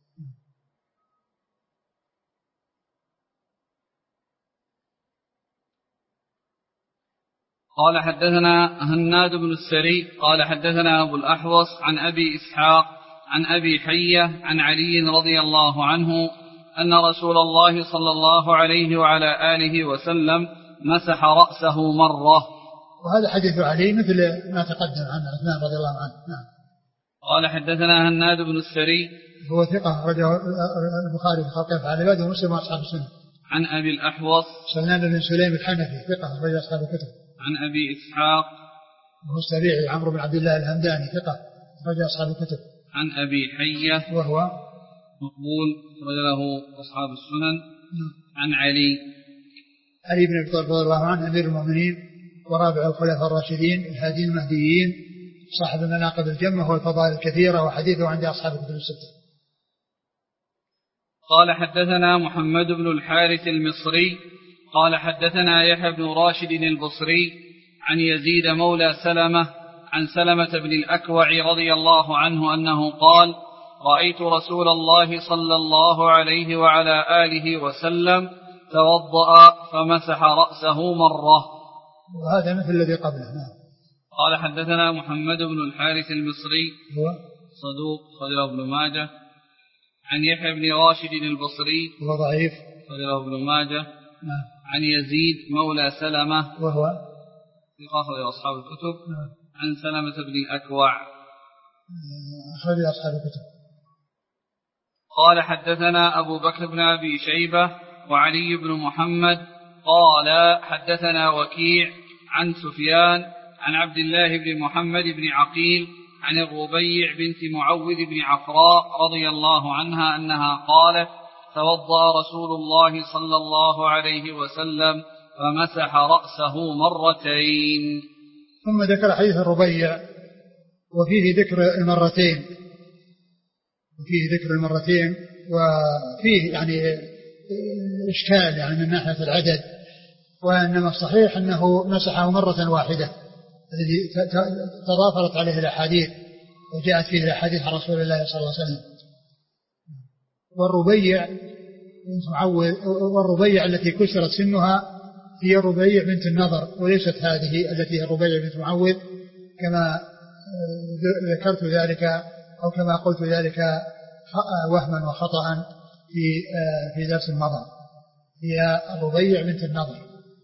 قال حدثنا هناد بن السري قال حدثنا أبو الأحوص عن أبي إسحاق عن أبي حية عن علي رضي الله عنه أن رسول الله صلى الله عليه وعلى آله وسلم مسح رأسه مرة. وهذا حديث علي مثل ما تقدم عن عثمان رضي الله عنه. نعم. قال حدثنا هناد بن السري هو ثقة رجع البخاري في خلق أفعال العباد ومسلم وأصحاب السنة. عن أبي الأحوص سلمان بن سليم الحنفي ثقة رجع أصحاب الكتب. عن أبي إسحاق وهو السبيعي عمرو بن عبد الله الهمداني ثقة رجع أصحاب الكتب. عن أبي حية وهو مقبول رجع له أصحاب السنن. عن علي بن أبي طالب رضي الله عنه أمير المؤمنين ورابع الخلفاء الراشدين الهادين المهديين صاحب المناقب الجمة والفضائل الكثيرة وحديثه عند أصحاب الكتب الستة. قال حدثنا محمد بن الحارث المصري قال حدثنا يحيى بن راشد البصري عن يزيد مولى سلمة عن سلمة بن الأكوع رضي الله عنه أنه قال رأيت رسول الله صلى الله عليه وعلى آله وسلم توضأ فمسح رأسه مرة. وهذا مثل الذي قبله. قال حدثنا محمد بن الحارث المصري هو صدوق خرجه ابن ماجه. عن يحيى بن راشد البصري هو ضعيف خرجه ابن ماجه. عن يزيد مولى سلمة وهو ثقة أصحاب الكتب. عن سلمة بن الأكوع أخرج أصحاب الكتب. قال حدثنا أبو بكر بن أبي شيبة وعلي بن محمد قال حدثنا وكيع عن سفيان عن عبد الله بن محمد بن عقيل عن الربيع بنت معوذ بن عفراء رضي الله عنها أنها قالت توضأ رسول الله صلى الله عليه وسلم فمسح رأسه مرتين. ثم ذكر حديث الربيع وفيه ذكر المرتين وفيه يعني إشكال يعني من ناحية العدد، وإنما الصحيح أنه مسحه مرة واحدة الذي تضافرت عليه الأحاديث وجاءت فيه الأحاديث عن رسول الله صلى الله عليه وسلم. والربيع التي كسرت سنها هي الربيع بنت النضر وليست هذه التي هي الربيع بنت معوذ كما ذكرت ذلك أو كما قلت ذلك وهما وخطأ في درس مضى. هي الربيع بنت النضر.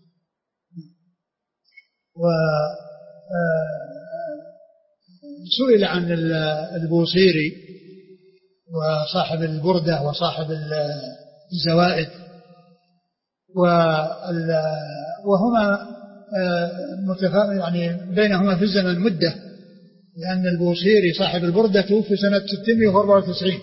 سئل عن البوصيري وصاحب البردة وصاحب الزوائد وهما يعني بينهما في الزمن مدة، لأن البوصيري صاحب البردة توفي سنة 694،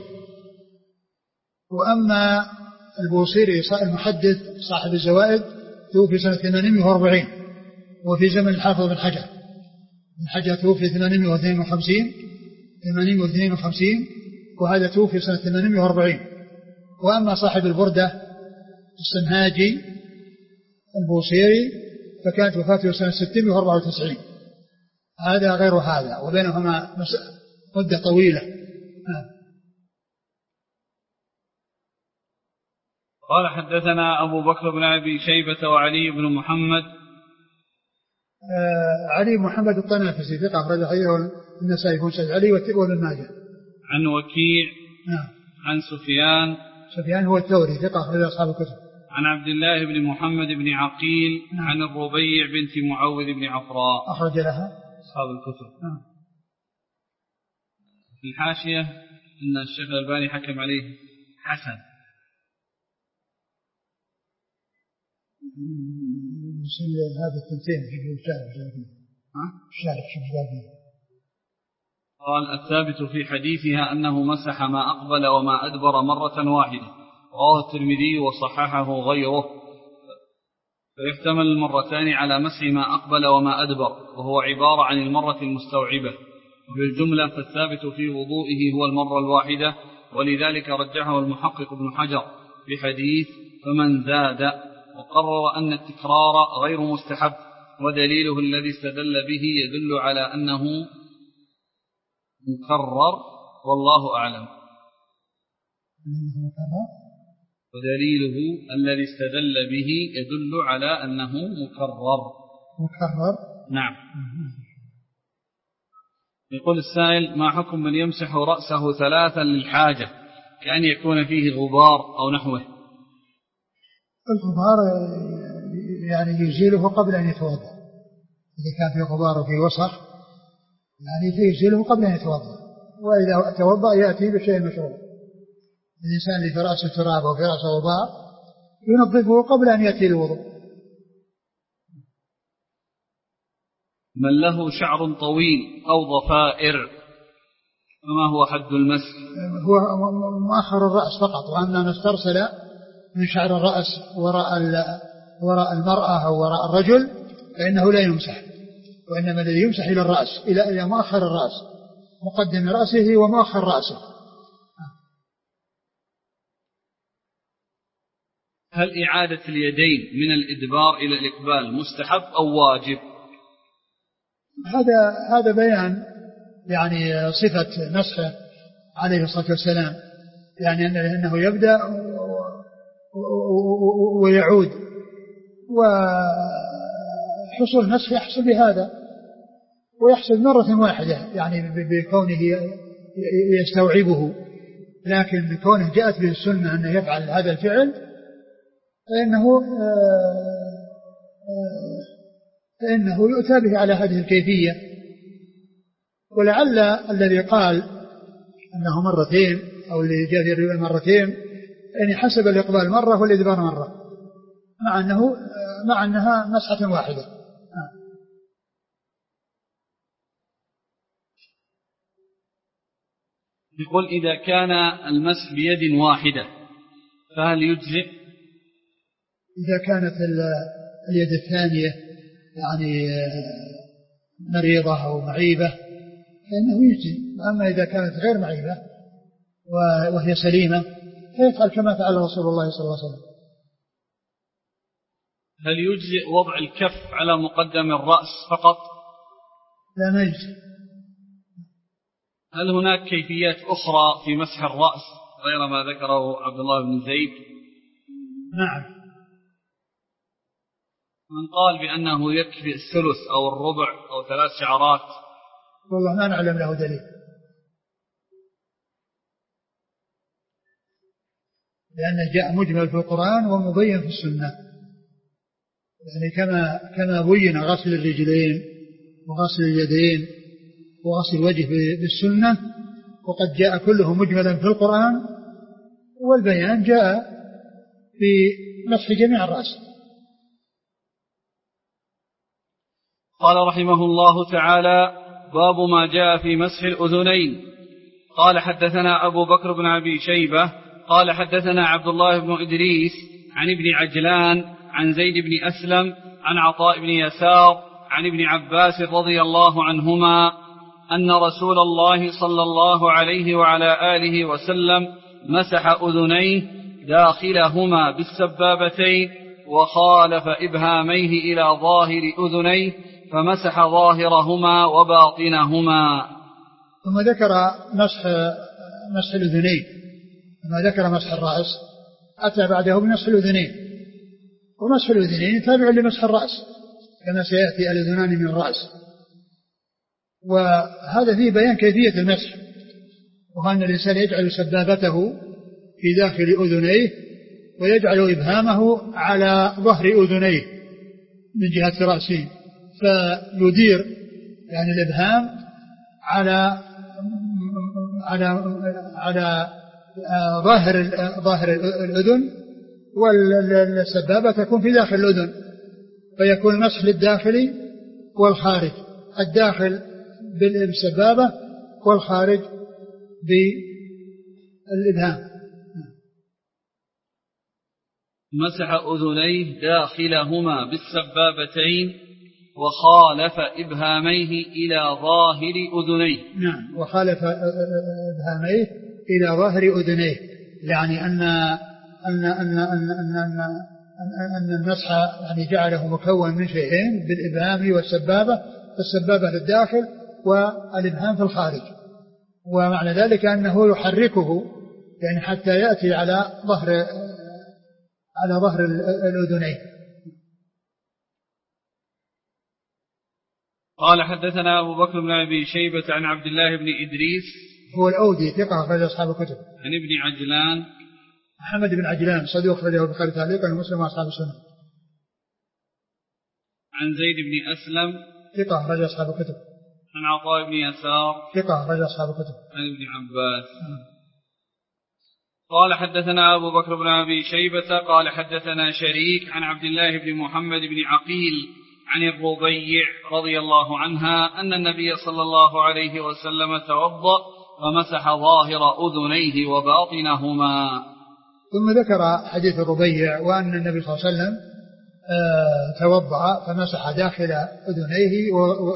وأما البوصيري المحدث صاحب الزوائد توفي سنة 840، وفي زمن الحافظ بن حجر. ابن حجر توفي 852 وهذا توفي سنة 840. وأما صاحب البردة السنهاجي البوصيري فكانت وفاته سنة 694. هذا غير هذا وبينهما مدة طويلة. قال حدثنا أبو بكر بن أبي شيبة وعلي بن محمد. علي محمد الطنافسي ثقة أخرج حديثه النسائي في مسند علي وابن ماجه. عن وكيع عن سفيان هو الثوري ثقة أخرج أصحاب الكتب. عن عبد الله بن محمد بن عقيل عن الربيع بنت معوذ بن عفراء أخرج لها أصحاب الكتب. في الحاشية أن الشيخ الألباني حكم عليه حسن. مثل هذا التنتين في الشارع قال الثابت في حديثها أنه مسح ما أقبل وما أدبر مرة واحدة، رواه الترمذي وصححه غيره، فيحتمل المرتان على مسح ما أقبل وما أدبر، وهو عبارة عن المرة المستوعبة. وبالجملة فالثابت في وضوئه هو المرة الواحدة، ولذلك رجحه المحقق ابن حجر في حديث فمن زاد، وقرر أن التكرار غير مستحب، ودليله الذي استدل به يدل على أنه مكرر، والله أعلم. ودليله الذي استدل به يدل على أنه مكرر. نعم. يقول السائل: ما حكم من يمسح رأسه 3 للحاجة كأن يكون فيه غبار أو نحوه؟ الغبار يعني يزيله قبل أن يتوضأ، إذا كان فيه غبار وفيه وسخ يعني يزيله قبل أن يتوضأ، وإذا توضأ يأتي بشيء مشروع. الإنسان اللي في رأسه تراب وفي رأسه غبار ينظفه قبل أن يأتي الوضوء. من له شعر طويل أو ضفائر فما هو حد المسح؟ هو مؤخر الرأس فقط، وأما ما استرسل من شعر الرأس وراء المرأة أو وراء الرجل فإنه لا يمسح، وإنما الذي يمسح إلى الرأس، إلى مؤخر الرأس، مقدم رأسه ومؤخر رأسه. هل إعادة اليدين من الإدبار إلى الإقبال مستحب أو واجب؟ هذا بيان يعني صفة مسحه عليه الصلاة والسلام، يعني أنه يبدأ ويعود، وحصول المسح يحصل بهذا، ويحصل مرة واحدة يعني بكونه يستوعبه، لكن بكونه جاءت به السنة أنه يفعل هذا الفعل فإنه يؤتى به على هذه الكيفية. ولعل الذي قال أنه مرتين أو اللي جاء في الرواية مرتين يعني حسب الإقبال مرة والإدبار مرة، مع أنها مسحة واحدة. يقول: إذا كان المسح بيد واحدة فهل يجزئ؟ إذا كانت اليد الثانية يعني مريضة أو معيبة فإنه يجزئ، أما إذا كانت غير معيبة وهي سليمة فيفعل كما فعل رسول الله صلى الله عليه وسلم. هل يجزئ وضع الكف على مقدم الرأس فقط؟ لا، ما يجزئ. هل هناك كيفيات أخرى في مسح الرأس غير ما ذكره عبد الله بن زيد؟ نعم. من قال بأنه يكفي الثلث أو الربع أو 3 شعرات؟ والله ما نعلم له دليل، لأنه جاء مجمل في القرآن ومبين في السنة، يعني كما بين غسل الرجلين وغسل اليدين وغسل الوجه بالسنة، وقد جاء كله مجملا في القرآن، والبيان جاء في مسح جميع الرأس. قال رحمه الله تعالى: باب ما جاء في مسح الأذنين. قال حدثنا أبو بكر بن أبي شيبة قال حدثنا عبد الله بن إدريس عن ابن عجلان عن زيد بن أسلم عن عطاء بن يسار عن ابن عباس رضي الله عنهما أن رسول الله صلى الله عليه وعلى آله وسلم مسح أذنيه داخلهما بالسبابتين، وخالف إبهاميه إلى ظاهر أذنيه فمسح ظاهرهما وباطنهما. ثم ذكر مسح الأذنين، ثم ذكر مسح الرأس، أتى بعده بمسح الأذنين، ومسح الأذنين تابع لمسح الرأس كما سيأتي الأذنان من الرأس، وهذا فيه بيان كيفية المسح، وأن الإنسان يجعل سبابته في داخل أذنيه ويجعل إبهامه على ظهر أذنيه من جهة رأسه، فيدير يعني الإبهام على ظاهر الأذن، والسبابة تكون في داخل الأذن، فيكون المسح للداخل والخارج، الداخل بالسبابة والخارج بالإبهام. مسح أذنيه داخلهما بالسبابتين وخالف إبهاميه إلى ظاهر أذنيه. نعم، وخالف إبهاميه إلى ظاهر أذنيه، يعني أن المسح يعني جعله مكون من شيئين، بالإبهام والسبابة، فالسبابة للداخل والإبهام في الخارج، ومعنى ذلك أنه يحركه يعني حتى يأتي على ظهر الأذنين. قال حدثنا أبو بكر بن أبي شيبة عن عبد الله بن إدريس هو الأودي ثقة أخرج أصحاب الكتب. عن ابن عجلان محمد بن عجلان صدوق أخرجه البخاري تعليقا ومسلم وأصحاب السنن. عن زيد بن أسلم ثقة أخرج أصحاب الكتب. عن عطاء بن يسار ثقة أخرج أصحاب الكتب. عن ابن عباس. قال حدثنا أبو بكر بن أبي شيبة قال حدثنا شريك عن عبد الله بن محمد بن عقيل عن الربيع رضي الله عنها أن النبي صلى الله عليه وسلم توضأ ومسح ظاهر أذنيه وباطنهما. ثم ذكر حديث الربيع وأن النبي صلى الله عليه وسلم توضأ فمسح داخل أذنيه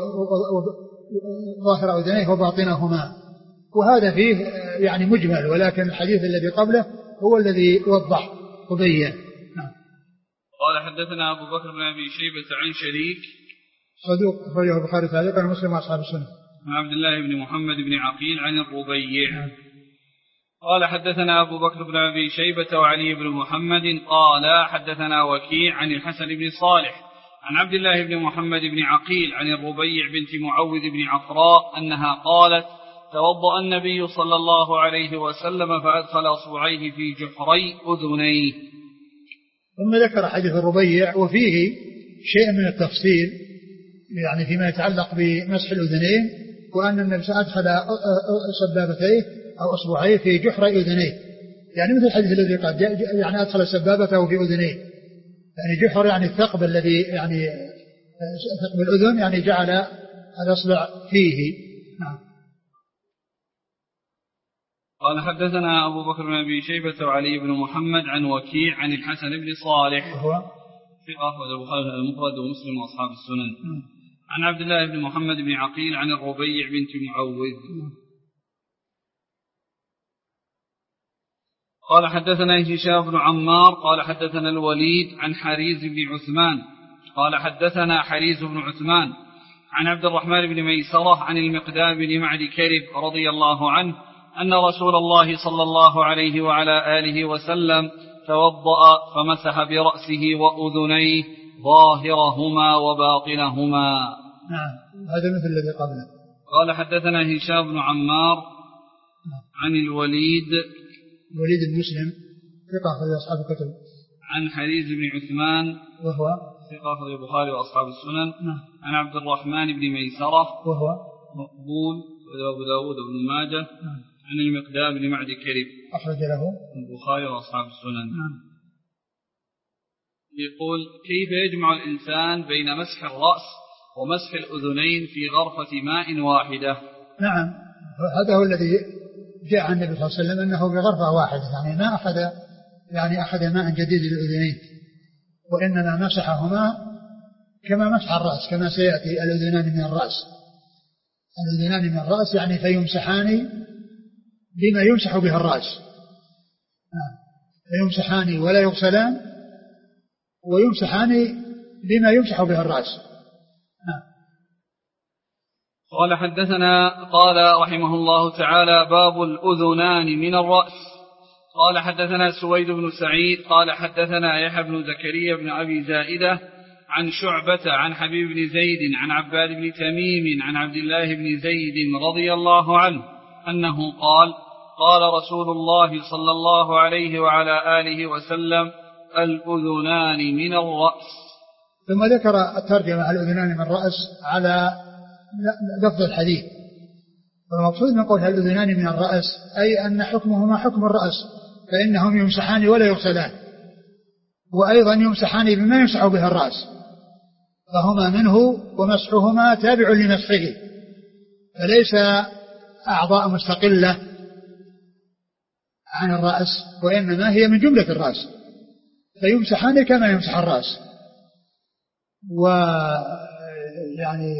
وظاهر أذنيه وباطنهما، وهذا فيه يعني مجمل، ولكن الحديث الذي قبله هو الذي وضح وبين. قال حدثنا أبو بكر بن أبي شيبة عن شريك صدوق أخرجه البخاري تعليقا ومسلم وأصحاب السنن. عن عبد الله بن محمد بن عقيل عن الربيع. قال حدثنا أبو بكر بن أبي شيبة وعلي بن محمد قال حدثنا وكيع عن الحسن بن صالح عن عبد الله بن محمد بن عقيل عن الربيع بنت معوذ بن عفراء أنها قالت توضأ النبي صلى الله عليه وسلم فأدخل أصبعيه في جحري أذنيه. ثم ذكر حديث الربيع وفيه شيء من التفصيل يعني فيما يتعلق بمسح الأذنين، وأن النبي أدخل سبابتيه أو أصبعيه في جحر أذنيه، يعني مثل الحديث الذي قال يعني أدخل سبابته في أذنيه، يعني جحر يعني الثقب الذي يعني ثقب الأذن يعني جعل الأصبع فيه. نعم. قال حدثنا أبو بكر بن أبي شيبة وعلي بن محمد عن وكيع عن الحسن بن صالح وهو ثقة أخرج البخاري المفرد ومسلم وأصحاب السنن. عن عبد الله بن محمد بن عقيل عن الربيع بنت معوذ. قال حدثنا هشام بن عمار قال حدثنا الوليد عن حريز بن عثمان قال حدثنا حريز بن عثمان عن عبد الرحمن بن ميسرة عن المقدام بن معد كرب رضي الله عنه أن رسول الله صلى الله عليه وعلى آله وسلم توضأ فمسح برأسه وأذنيه ظاهرهما وباطنهما. نعم، هذا مثل الذي قبله. قال حدثنا هشام بن عمار عن الوليد بن مسلم ثقة أخرج أصحاب الكتب. عن حريز بن عثمان وهو ثقة أخرج البخاري وأصحاب السنن. عن عبد الرحمن بن ميسرة وهو مقبول وأبو داود وابن ماجه. عن المقدام بن معد كرب أخرج له البخاري وأصحاب السنن. يقول كيف يجمع الإنسان بين مسح الرأس ومسح الأذنين في غرفة ماء واحدة؟ نعم، هذا هو الذي جاء عن النبي صلى الله عليه وسلم أنه بغرفة واحدة، يعني ما أخذ ماء جديد للأذنين، وإنما مسحهما كما مسح الرأس، كما سيأتي الأذنان من الرأس يعني فيمسحان بما يمسح به الرأس، فيمسحان ولا يغسلان، ويمسحان بما يمسح به الرأس. قال حدثنا قال رحمه الله تعالى باب الأذنان من الرأس. قال حدثنا سويد بن سعيد قال حدثنا يحيى بن زكريا بن أبي زائدة عن شعبة عن حبيب بن زيد عن عباد بن تميم عن عبد الله بن زيد رضي الله عنه أنه قال قال رسول الله صلى الله عليه وعلى آله وسلم الأذنان من الرأس. ثم ذكر الترجمة الأذنان من الرأس على لفظ الحديث، والمقصود من قولها الأذنان من الرأس أي أن حكمهما حكم الرأس، فإنهم يمسحان ولا يغسلان، وأيضا يمسحان بما يمسح به الرأس، فهما منه ومسحهما تابع لمسحه، فليس أعضاء مستقلة عن الرأس، وإنما هي من جملة الرأس، فيمسحان كما يمسح الرأس. ويعني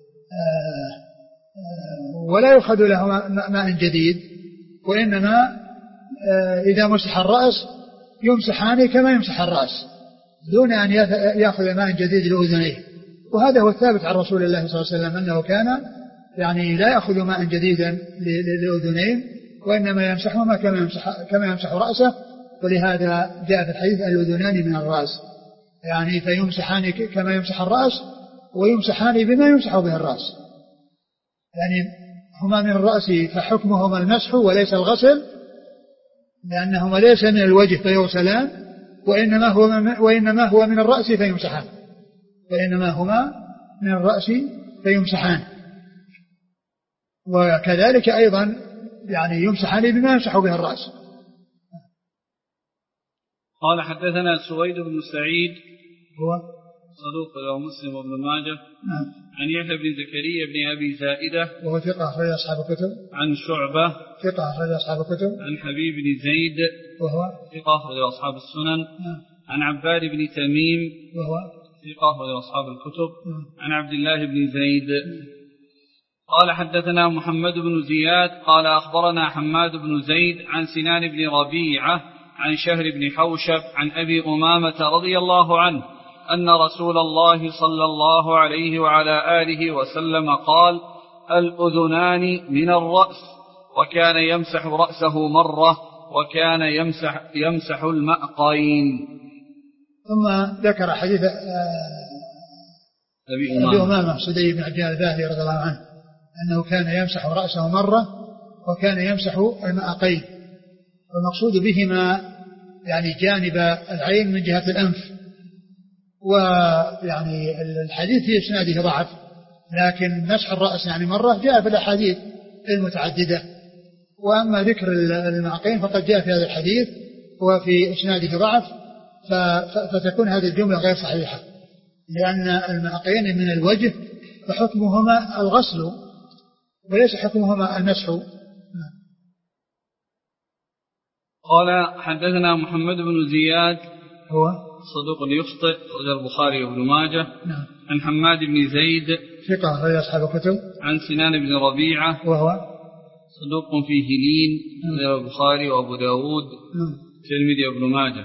ولا يؤخذ له ماء جديد، وإنما إذا مسح الرأس يمسحان كما يمسح الرأس دون أن يأخذ ماء جديد لأذنيه. وهذا هو الثابت عن رسول الله صلى الله عليه وسلم أنه كان يعني لا يأخذ ماء جديدا لأذنين، وإنما يمسحهما كما يمسح رأسه. ولهذا جاء في الحديث الأذنان من الرأس، يعني فيمسحان كما يمسح الرأس ويمسحان بما يمسح به الرأس، يعني هما من الرأس فحكمهما المسح وليس الغسل، لأنهما ليس من الوجه فيغسلان، وإنما هو من الرأس فيمسحان، وإنما هما من الرأس فيمسحان. وكذلك أيضا يعني يمسحان بما يمسح به الرأس. قال حدثنا سويد بن سعيد هو صدوق له مسلم وابن ماجه. عن يحيى بن زكريا بن أبي زائدة وهو ثقة أخرج أصحاب الكتب. عن شعبة ثقة أخرج أصحاب الكتب. عن حبيب بن زيد وهو ثقة أخرج أصحاب السنن. عن عباد بن تميم وهو ثقة أخرج أصحاب الكتب. عن عبد الله بن زيد قال حدثنا محمد بن زياد قال أخبرنا حماد بن زيد عن سنان بن ربيعة عن شهر بن حوشب عن أبي أمامة رضي الله عنه أن رسول الله صلى الله عليه وعلى آله وسلم قال: الأذنان من الرأس، وكان يمسح رأسه مرة، وكان يمسح المأقين. ثم ذكر حديث أبي أمامة سدي بن عجلان الباهلي رضي الله عنه أنه كان يمسح رأسه مرة وكان يمسح المأقين، والمقصود بهما يعني جانب العين من جهة الأنف. ويعني الحديث في إسناده ضعف، لكن مسح الرأس يعني مرة جاء في الأحاديث المتعددة. وأما ذكر المعقين فقد جاء في هذا الحديث وفي إسناده ضعف، فتكون هذه الجملة غير صحيحة، لأن المعقين من الوجه فحكمهما الغسل وليس حكمهما المسح. قال حدثنا محمد بن زياد هو صدوق يخطئ أخرج البخاري وابن ماجه. نعم. عن حماد بن زيد ثقة أخرج أصحاب الكتب. عن سنان بن ربيعة وهو صدوق فيه لين أخرج البخاري وأبو داود الترمذي وابن ماجه.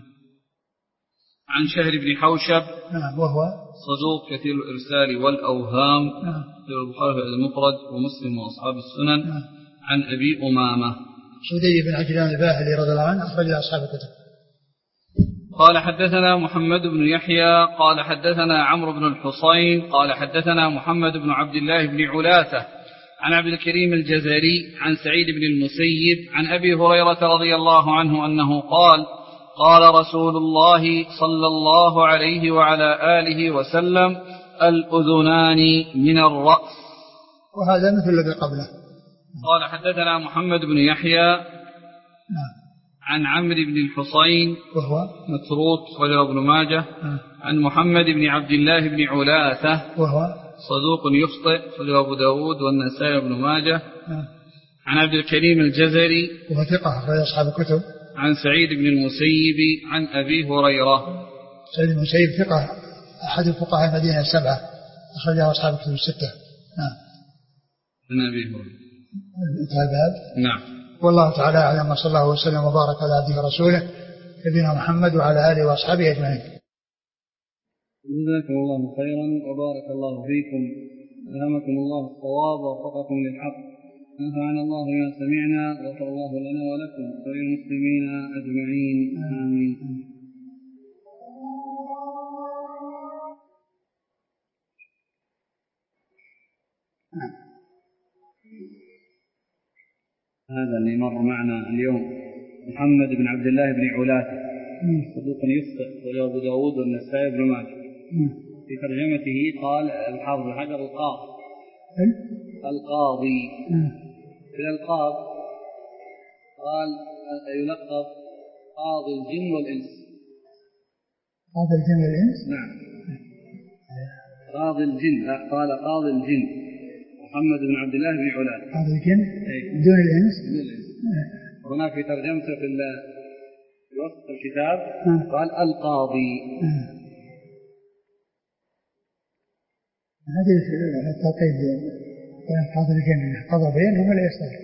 عن شهر بن حوشب وهو صدوق كثير الإرسال والأوهام أخرج البخاري المفرد ومسلم وأصحاب السنن. عن أبي أمامة سدي بن عجلان الباهلي رضي الله عنه أخرج أصحاب الكتب. قال حدثنا محمد بن يحيى قال حدثنا عمرو بن الحصين قال حدثنا محمد بن عبد الله بن علاثة عن عبد الكريم الجزري عن سعيد بن المسيب عن أبي هريرة رضي الله عنه أنه قال: قال رسول الله صلى الله عليه وعلى آله وسلم: الأذنان من الرأس. وهذا مثل الذي قبله. قال حدثنا محمد بن يحيى عن عمرو بن الحصين وهو متروك وله ابن ماجه. عن محمد بن عبد الله بن علاثة وهو صدوق يخطئ وله أبو داود والنسائي وابن ماجه. عن عبد الكريم الجزري وهو ثقة أخرج أصحاب الكتب. عن سعيد بن المسيب عن أبي هريرة. سعيد بن المسيب ثقة أحد الفقهاء المدينة السبعة أخرجه أصحاب الكتب الستة. عن أبي هريرة. انتهى الباب. نعم. والله تعالى أعلم، وصلى الله وسلم وبارك على عبده ورسوله نبينا محمد وعلى آله وأصحابه أجمعين. جزاكم الله خيرا وبارك الله فيكم، ألهمكم الله الصواب ووفقكم للحق، نفعنا الله بما سمعنا، وغفر الله لنا ولكم وللمسلمين أجمعين، آمين. هذا اللي مر معنا اليوم محمد بن عبد الله بن علاثة صدوق يخطئ وله أبو داود والنسائي بن ماجه. في ترجمته قال الحافظ حجر القاضي في الألقاب قال يلقب قاضي الجن والإنس، قاضي الجن والإنس. نعم. قاضي الجن، قال قاضي الجن محمد بن عبد الله بن علان. قاضي الجن دون الإنس. هنا في ترجمته في وسط الكتاب قال القاضي. هذه التقييد كان قاضي الجن قضى بينهم ولا يصلح.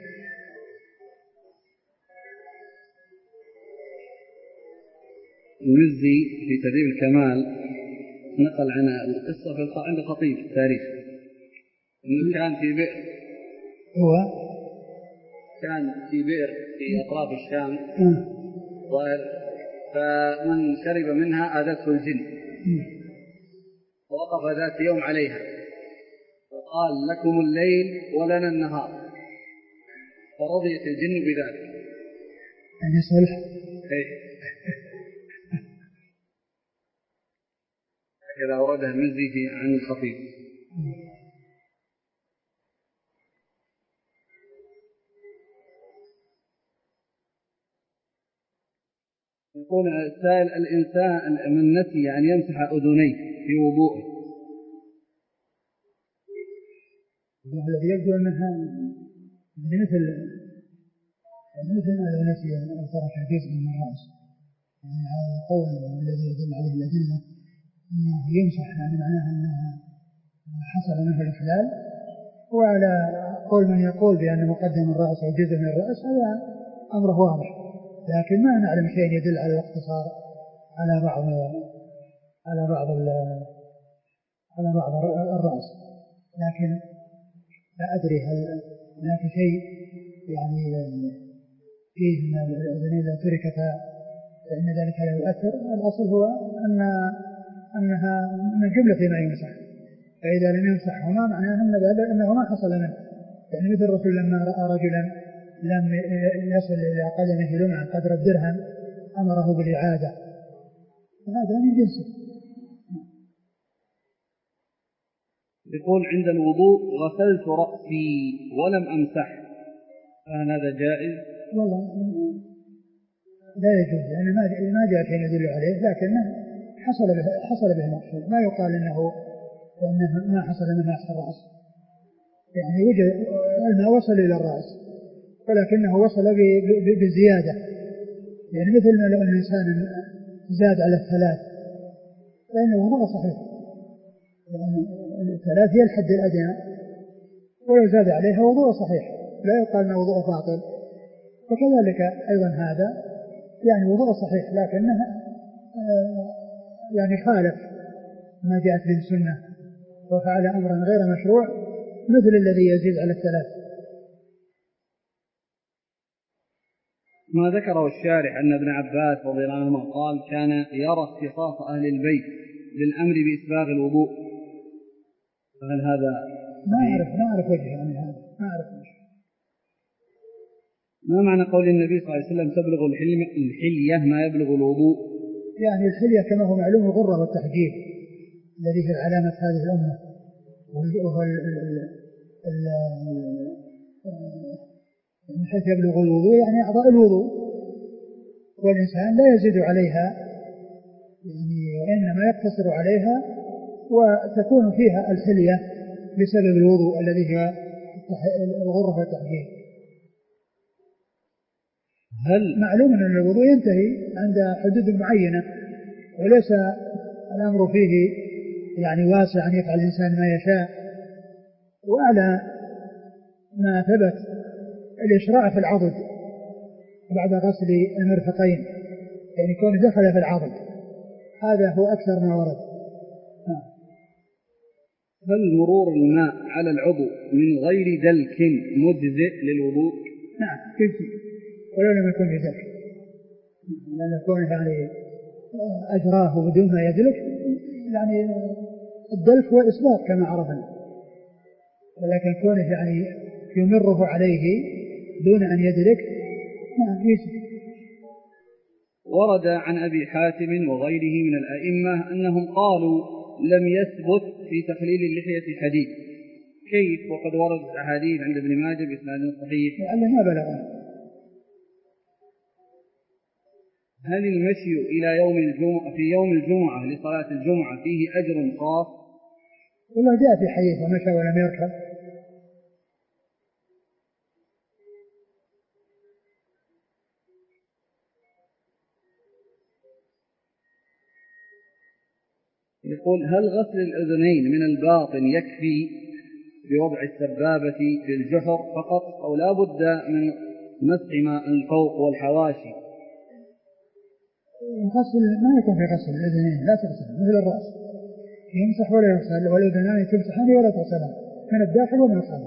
المزي في تهذيب الكمال نقل عن القصة عند الخطيب في التاريخ انه كان في بئر، كان في بئر في اطراف الشام ظاهر، فمن شرب منها آذته الجن، ووقف ذات يوم عليها وقال لكم الليل ولنا النهار، فرضيت الجن بذلك. يعني صلح. هكذا أورده المزي عن الخطيب. يقول السائل: الإنسان من نسي أن يمسح أذنيه في وضوءه، الذي يبدو أنها مثل ما لو نسي أو ترك جزء من الرأس، يعني هذا القول الذي يدل عليه الأدلة أنه يمسح، يعني معناه أنها حصل منه الإخلال. وعلى قول من يقول بأن مقدم الرأس أو جزء من الرأس هذا أمره واضح، لكن ما نعلم شيء يدل على الاقتصار على بعض الرأس، لكن لا أدري هل هناك شيء يعني فيه من الأذنين إذا تركتا فإن ذلك لا يؤثر. الأصل هو أنها من جملة ما يمسح، فإذا لم يمسحهما معناه أنه ما حصل منه. يعني مثل الرسول لما رأى رجلا لم يصل إلى قدمه لمعا قدر الدرهم أمره بالإعادة، هذا من جنسه. يقول: عند الوضوء غسلت رأسي ولم أمسح، فهل هذا جائز؟ والله لا يجوز، يعني ما جاء شيء يدل عليه، لكنه حصل به مقصود. ما يقال إنه ما حصل منه مسح الرأس، يعني وجد الماء وصل إلى الرأس ولكنه وصل بزيادة، يعني مثل ما لو الإنسان زاد على 3 فإنه وضوء صحيح، يعني 3 هي الحد الأدنى، ولو زاد عليها وضوء صحيح، لا يقال أنه وضوء باطل. وكذلك أيضا هذا يعني وضوء صحيح، لكنه يعني خالف ما جاءت به السنة وفعل أمرا غير مشروع مثل الذي يزيد على 3. ما ذكره الشارح أن ابن عباس رضي الله عنه قال كان يرى اختصاص أهل البيت للأمر بإسباغ الوضوء، فهل هذا ما أعرف وجه يعني هذا، ما أعرف وجه. ما معنى قول النبي صلى الله عليه وسلم تبلغ الحلية ما يبلغ الوضوء؟ يعني الحلية كما هو معلوم الغرة والتحجيب الذي هي علامة هذه الأمة، وهو من حيث يبلغ الوضوء يعني أعضاء الوضوء، والإنسان لا يزيد عليها يعني، وإنما يقتصر عليها، وتكون فيها الحلية بسبب الوضوء الذي هي الغرة والتحجيب. هل معلوم أن الوضوء ينتهي عند حدود معينة، وليس الأمر فيه يعني واسع أن يفعل الإنسان ما يشاء. وأعلى ما ثبت الإشراع في العضد بعد غسل المرفقين، يعني كونه دخل في العضد، هذا هو أكثر ما ورد. هل مرور الماء على العضو من غير دلك مجزئ للوضوء؟ نعم يجزئ، ولو لم يكن بذلك، لأن كونه يعني أجراه بدون ما يدلك، يعني الدلك هو إسباق كما عرفنا، ولكن كونه يعني يمره عليه دون أن يدلك نعم يجزئ. ورد عن أبي حاتم وغيره من الأئمة أنهم قالوا لم يثبت في تخليل اللحية حديث، كيف وقد وردت أحاديث عند ابن ماجه بإسناد صحيح؟ لأنه ما بلغ. هل المشي إلى يوم الجمعة في يوم الجمعة لصلاة الجمعة فيه أجر خاص؟ والله جاء في حديث ومشى ولم يركب. يقول هل غسل الأذنين من الباطن يكفي بوضع السبابة في الجحر فقط أو لا بد من مسح ما الفوق والحواشي؟ غسل ما يكون في غسل الأذنين، لا تغسل مثل الرأس يمسح ولا يغسل، والأذنان تمسحان ولا تغسلان من الداخل ومن الخارج.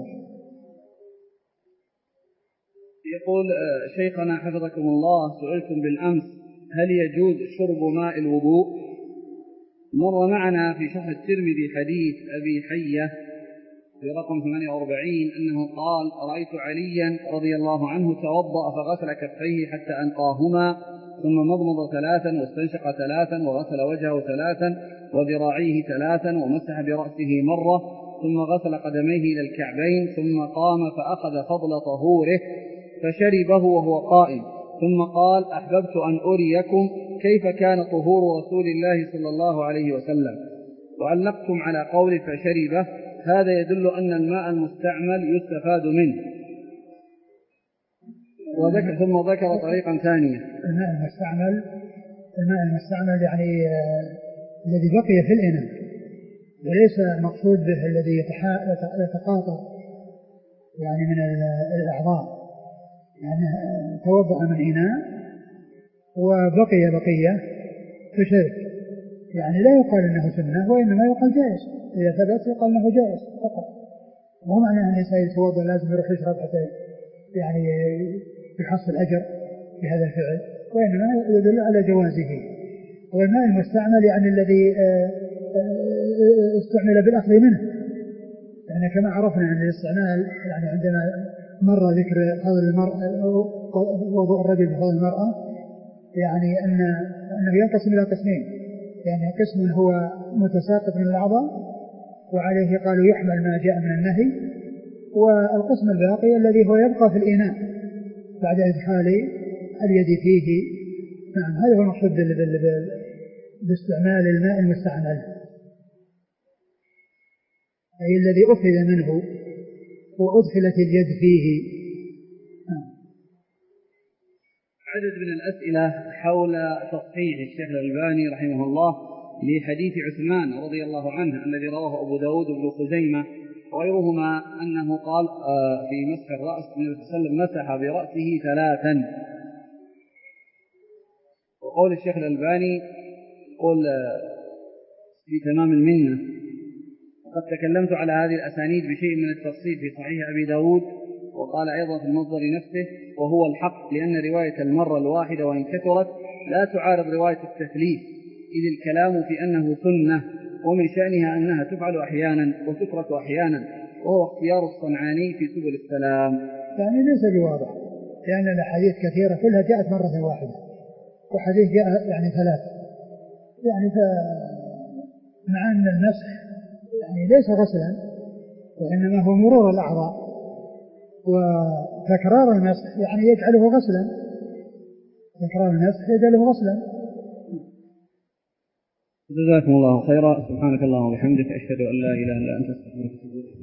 يقول شيخنا حفظكم الله سئلتم بالأمس هل يجوز شرب ماء الوضوء؟ مر معنا في شرح الترمذي حديث أبي حية في رقم 48 أنه قال رأيت عليا رضي الله عنه توضأ فغسل كفيه حتى أنقاهما ثم مضمض 3 واستنشق 3 وغسل وجهه 3 وذراعيه 3 ومسح برأسه مرة ثم غسل قدميه إلى الكعبين ثم قام فأخذ فضل طهوره فشربه وهو قائم ثم قال أحببت أن أريكم كيف كان طهور رسول الله صلى الله عليه وسلم. وعلقتم على قول فشربه، هذا يدل أن الماء المستعمل يستفاد منه. ثم ذكر طريقا ثانية. الماء المستعمل يعني الذي بقي في الإناء، وليس مقصود به الذي يتقاطر يعني من الأعضاء، يعني توضأ من إناء وبقي بقية فشرب، يعني لا يقال أنه سنة وإنما يقال جائز، إذا ثبت يقال أنه جائز فقط، وهو معنى أن الإنسان يتوضأ لازم يروح يشرب حتى يعني يحصل أجر بهذا الفعل، وإنما يدل على جوازه. والماء المستعمل يعني الذي استعمل بالأخذ منه، يعني كما عرفنا أن الاستعمال يعني عندما مر ذكر فضل المرأة وضوء الرجل بفضل المرأة، يعني أنه ينقسم إلى قسمين، يعني قسم هو متساقط من الأعضاء وعليه قالوا يحمل ما جاء من النهي، والقسم الباقي الذي هو يبقى في الإناء بعد إدخال اليد فيه. نعم، هذا هو المقصود باستعمال الماء المستعمل، أي الذي أخذ منه وأدخلت اليد فيه. عدد من الأسئلة حول تصحيح الشيخ الألباني رحمه الله لحديث عثمان رضي الله عنه الذي رواه أبو داود بن خزيمة وغيرهما أنه قال في مسح الرأس النبي صلى الله عليه وسلم مسح برأسه 3. وقول الشيخ الألباني قل في تمام المنة قد تكلمت على هذه الأسانيد بشيء من التفصيل في صحيح أبي داود، وقال أيضا في المصدر نفسه وهو الحق، لأن رواية المرة الواحدة وإن كثرت لا تعارض رواية التثليث، إذ الكلام في أنه سنة ومن شأنها أنها تفعل أحيانا وتترك أحيانا، وهو اختيار الصنعاني في سبل السلام. يعني ليس بواضح، لأن الأحاديث كثيرة كلها جاءت مرة واحدة، وحديث جاء يعني 3، يعني مع أن المسح يعني ليس غسلا وإنما هو مرور الأعضاء، وتكرار المسح يعني يجعله غسلا، تكرار المسح يجعله غسلا. جزاكم الله خيرا، سبحانك اللهم وبحمدك، أشهد أن لا إله إلا أنت، أستغفرك وأتوب إليك.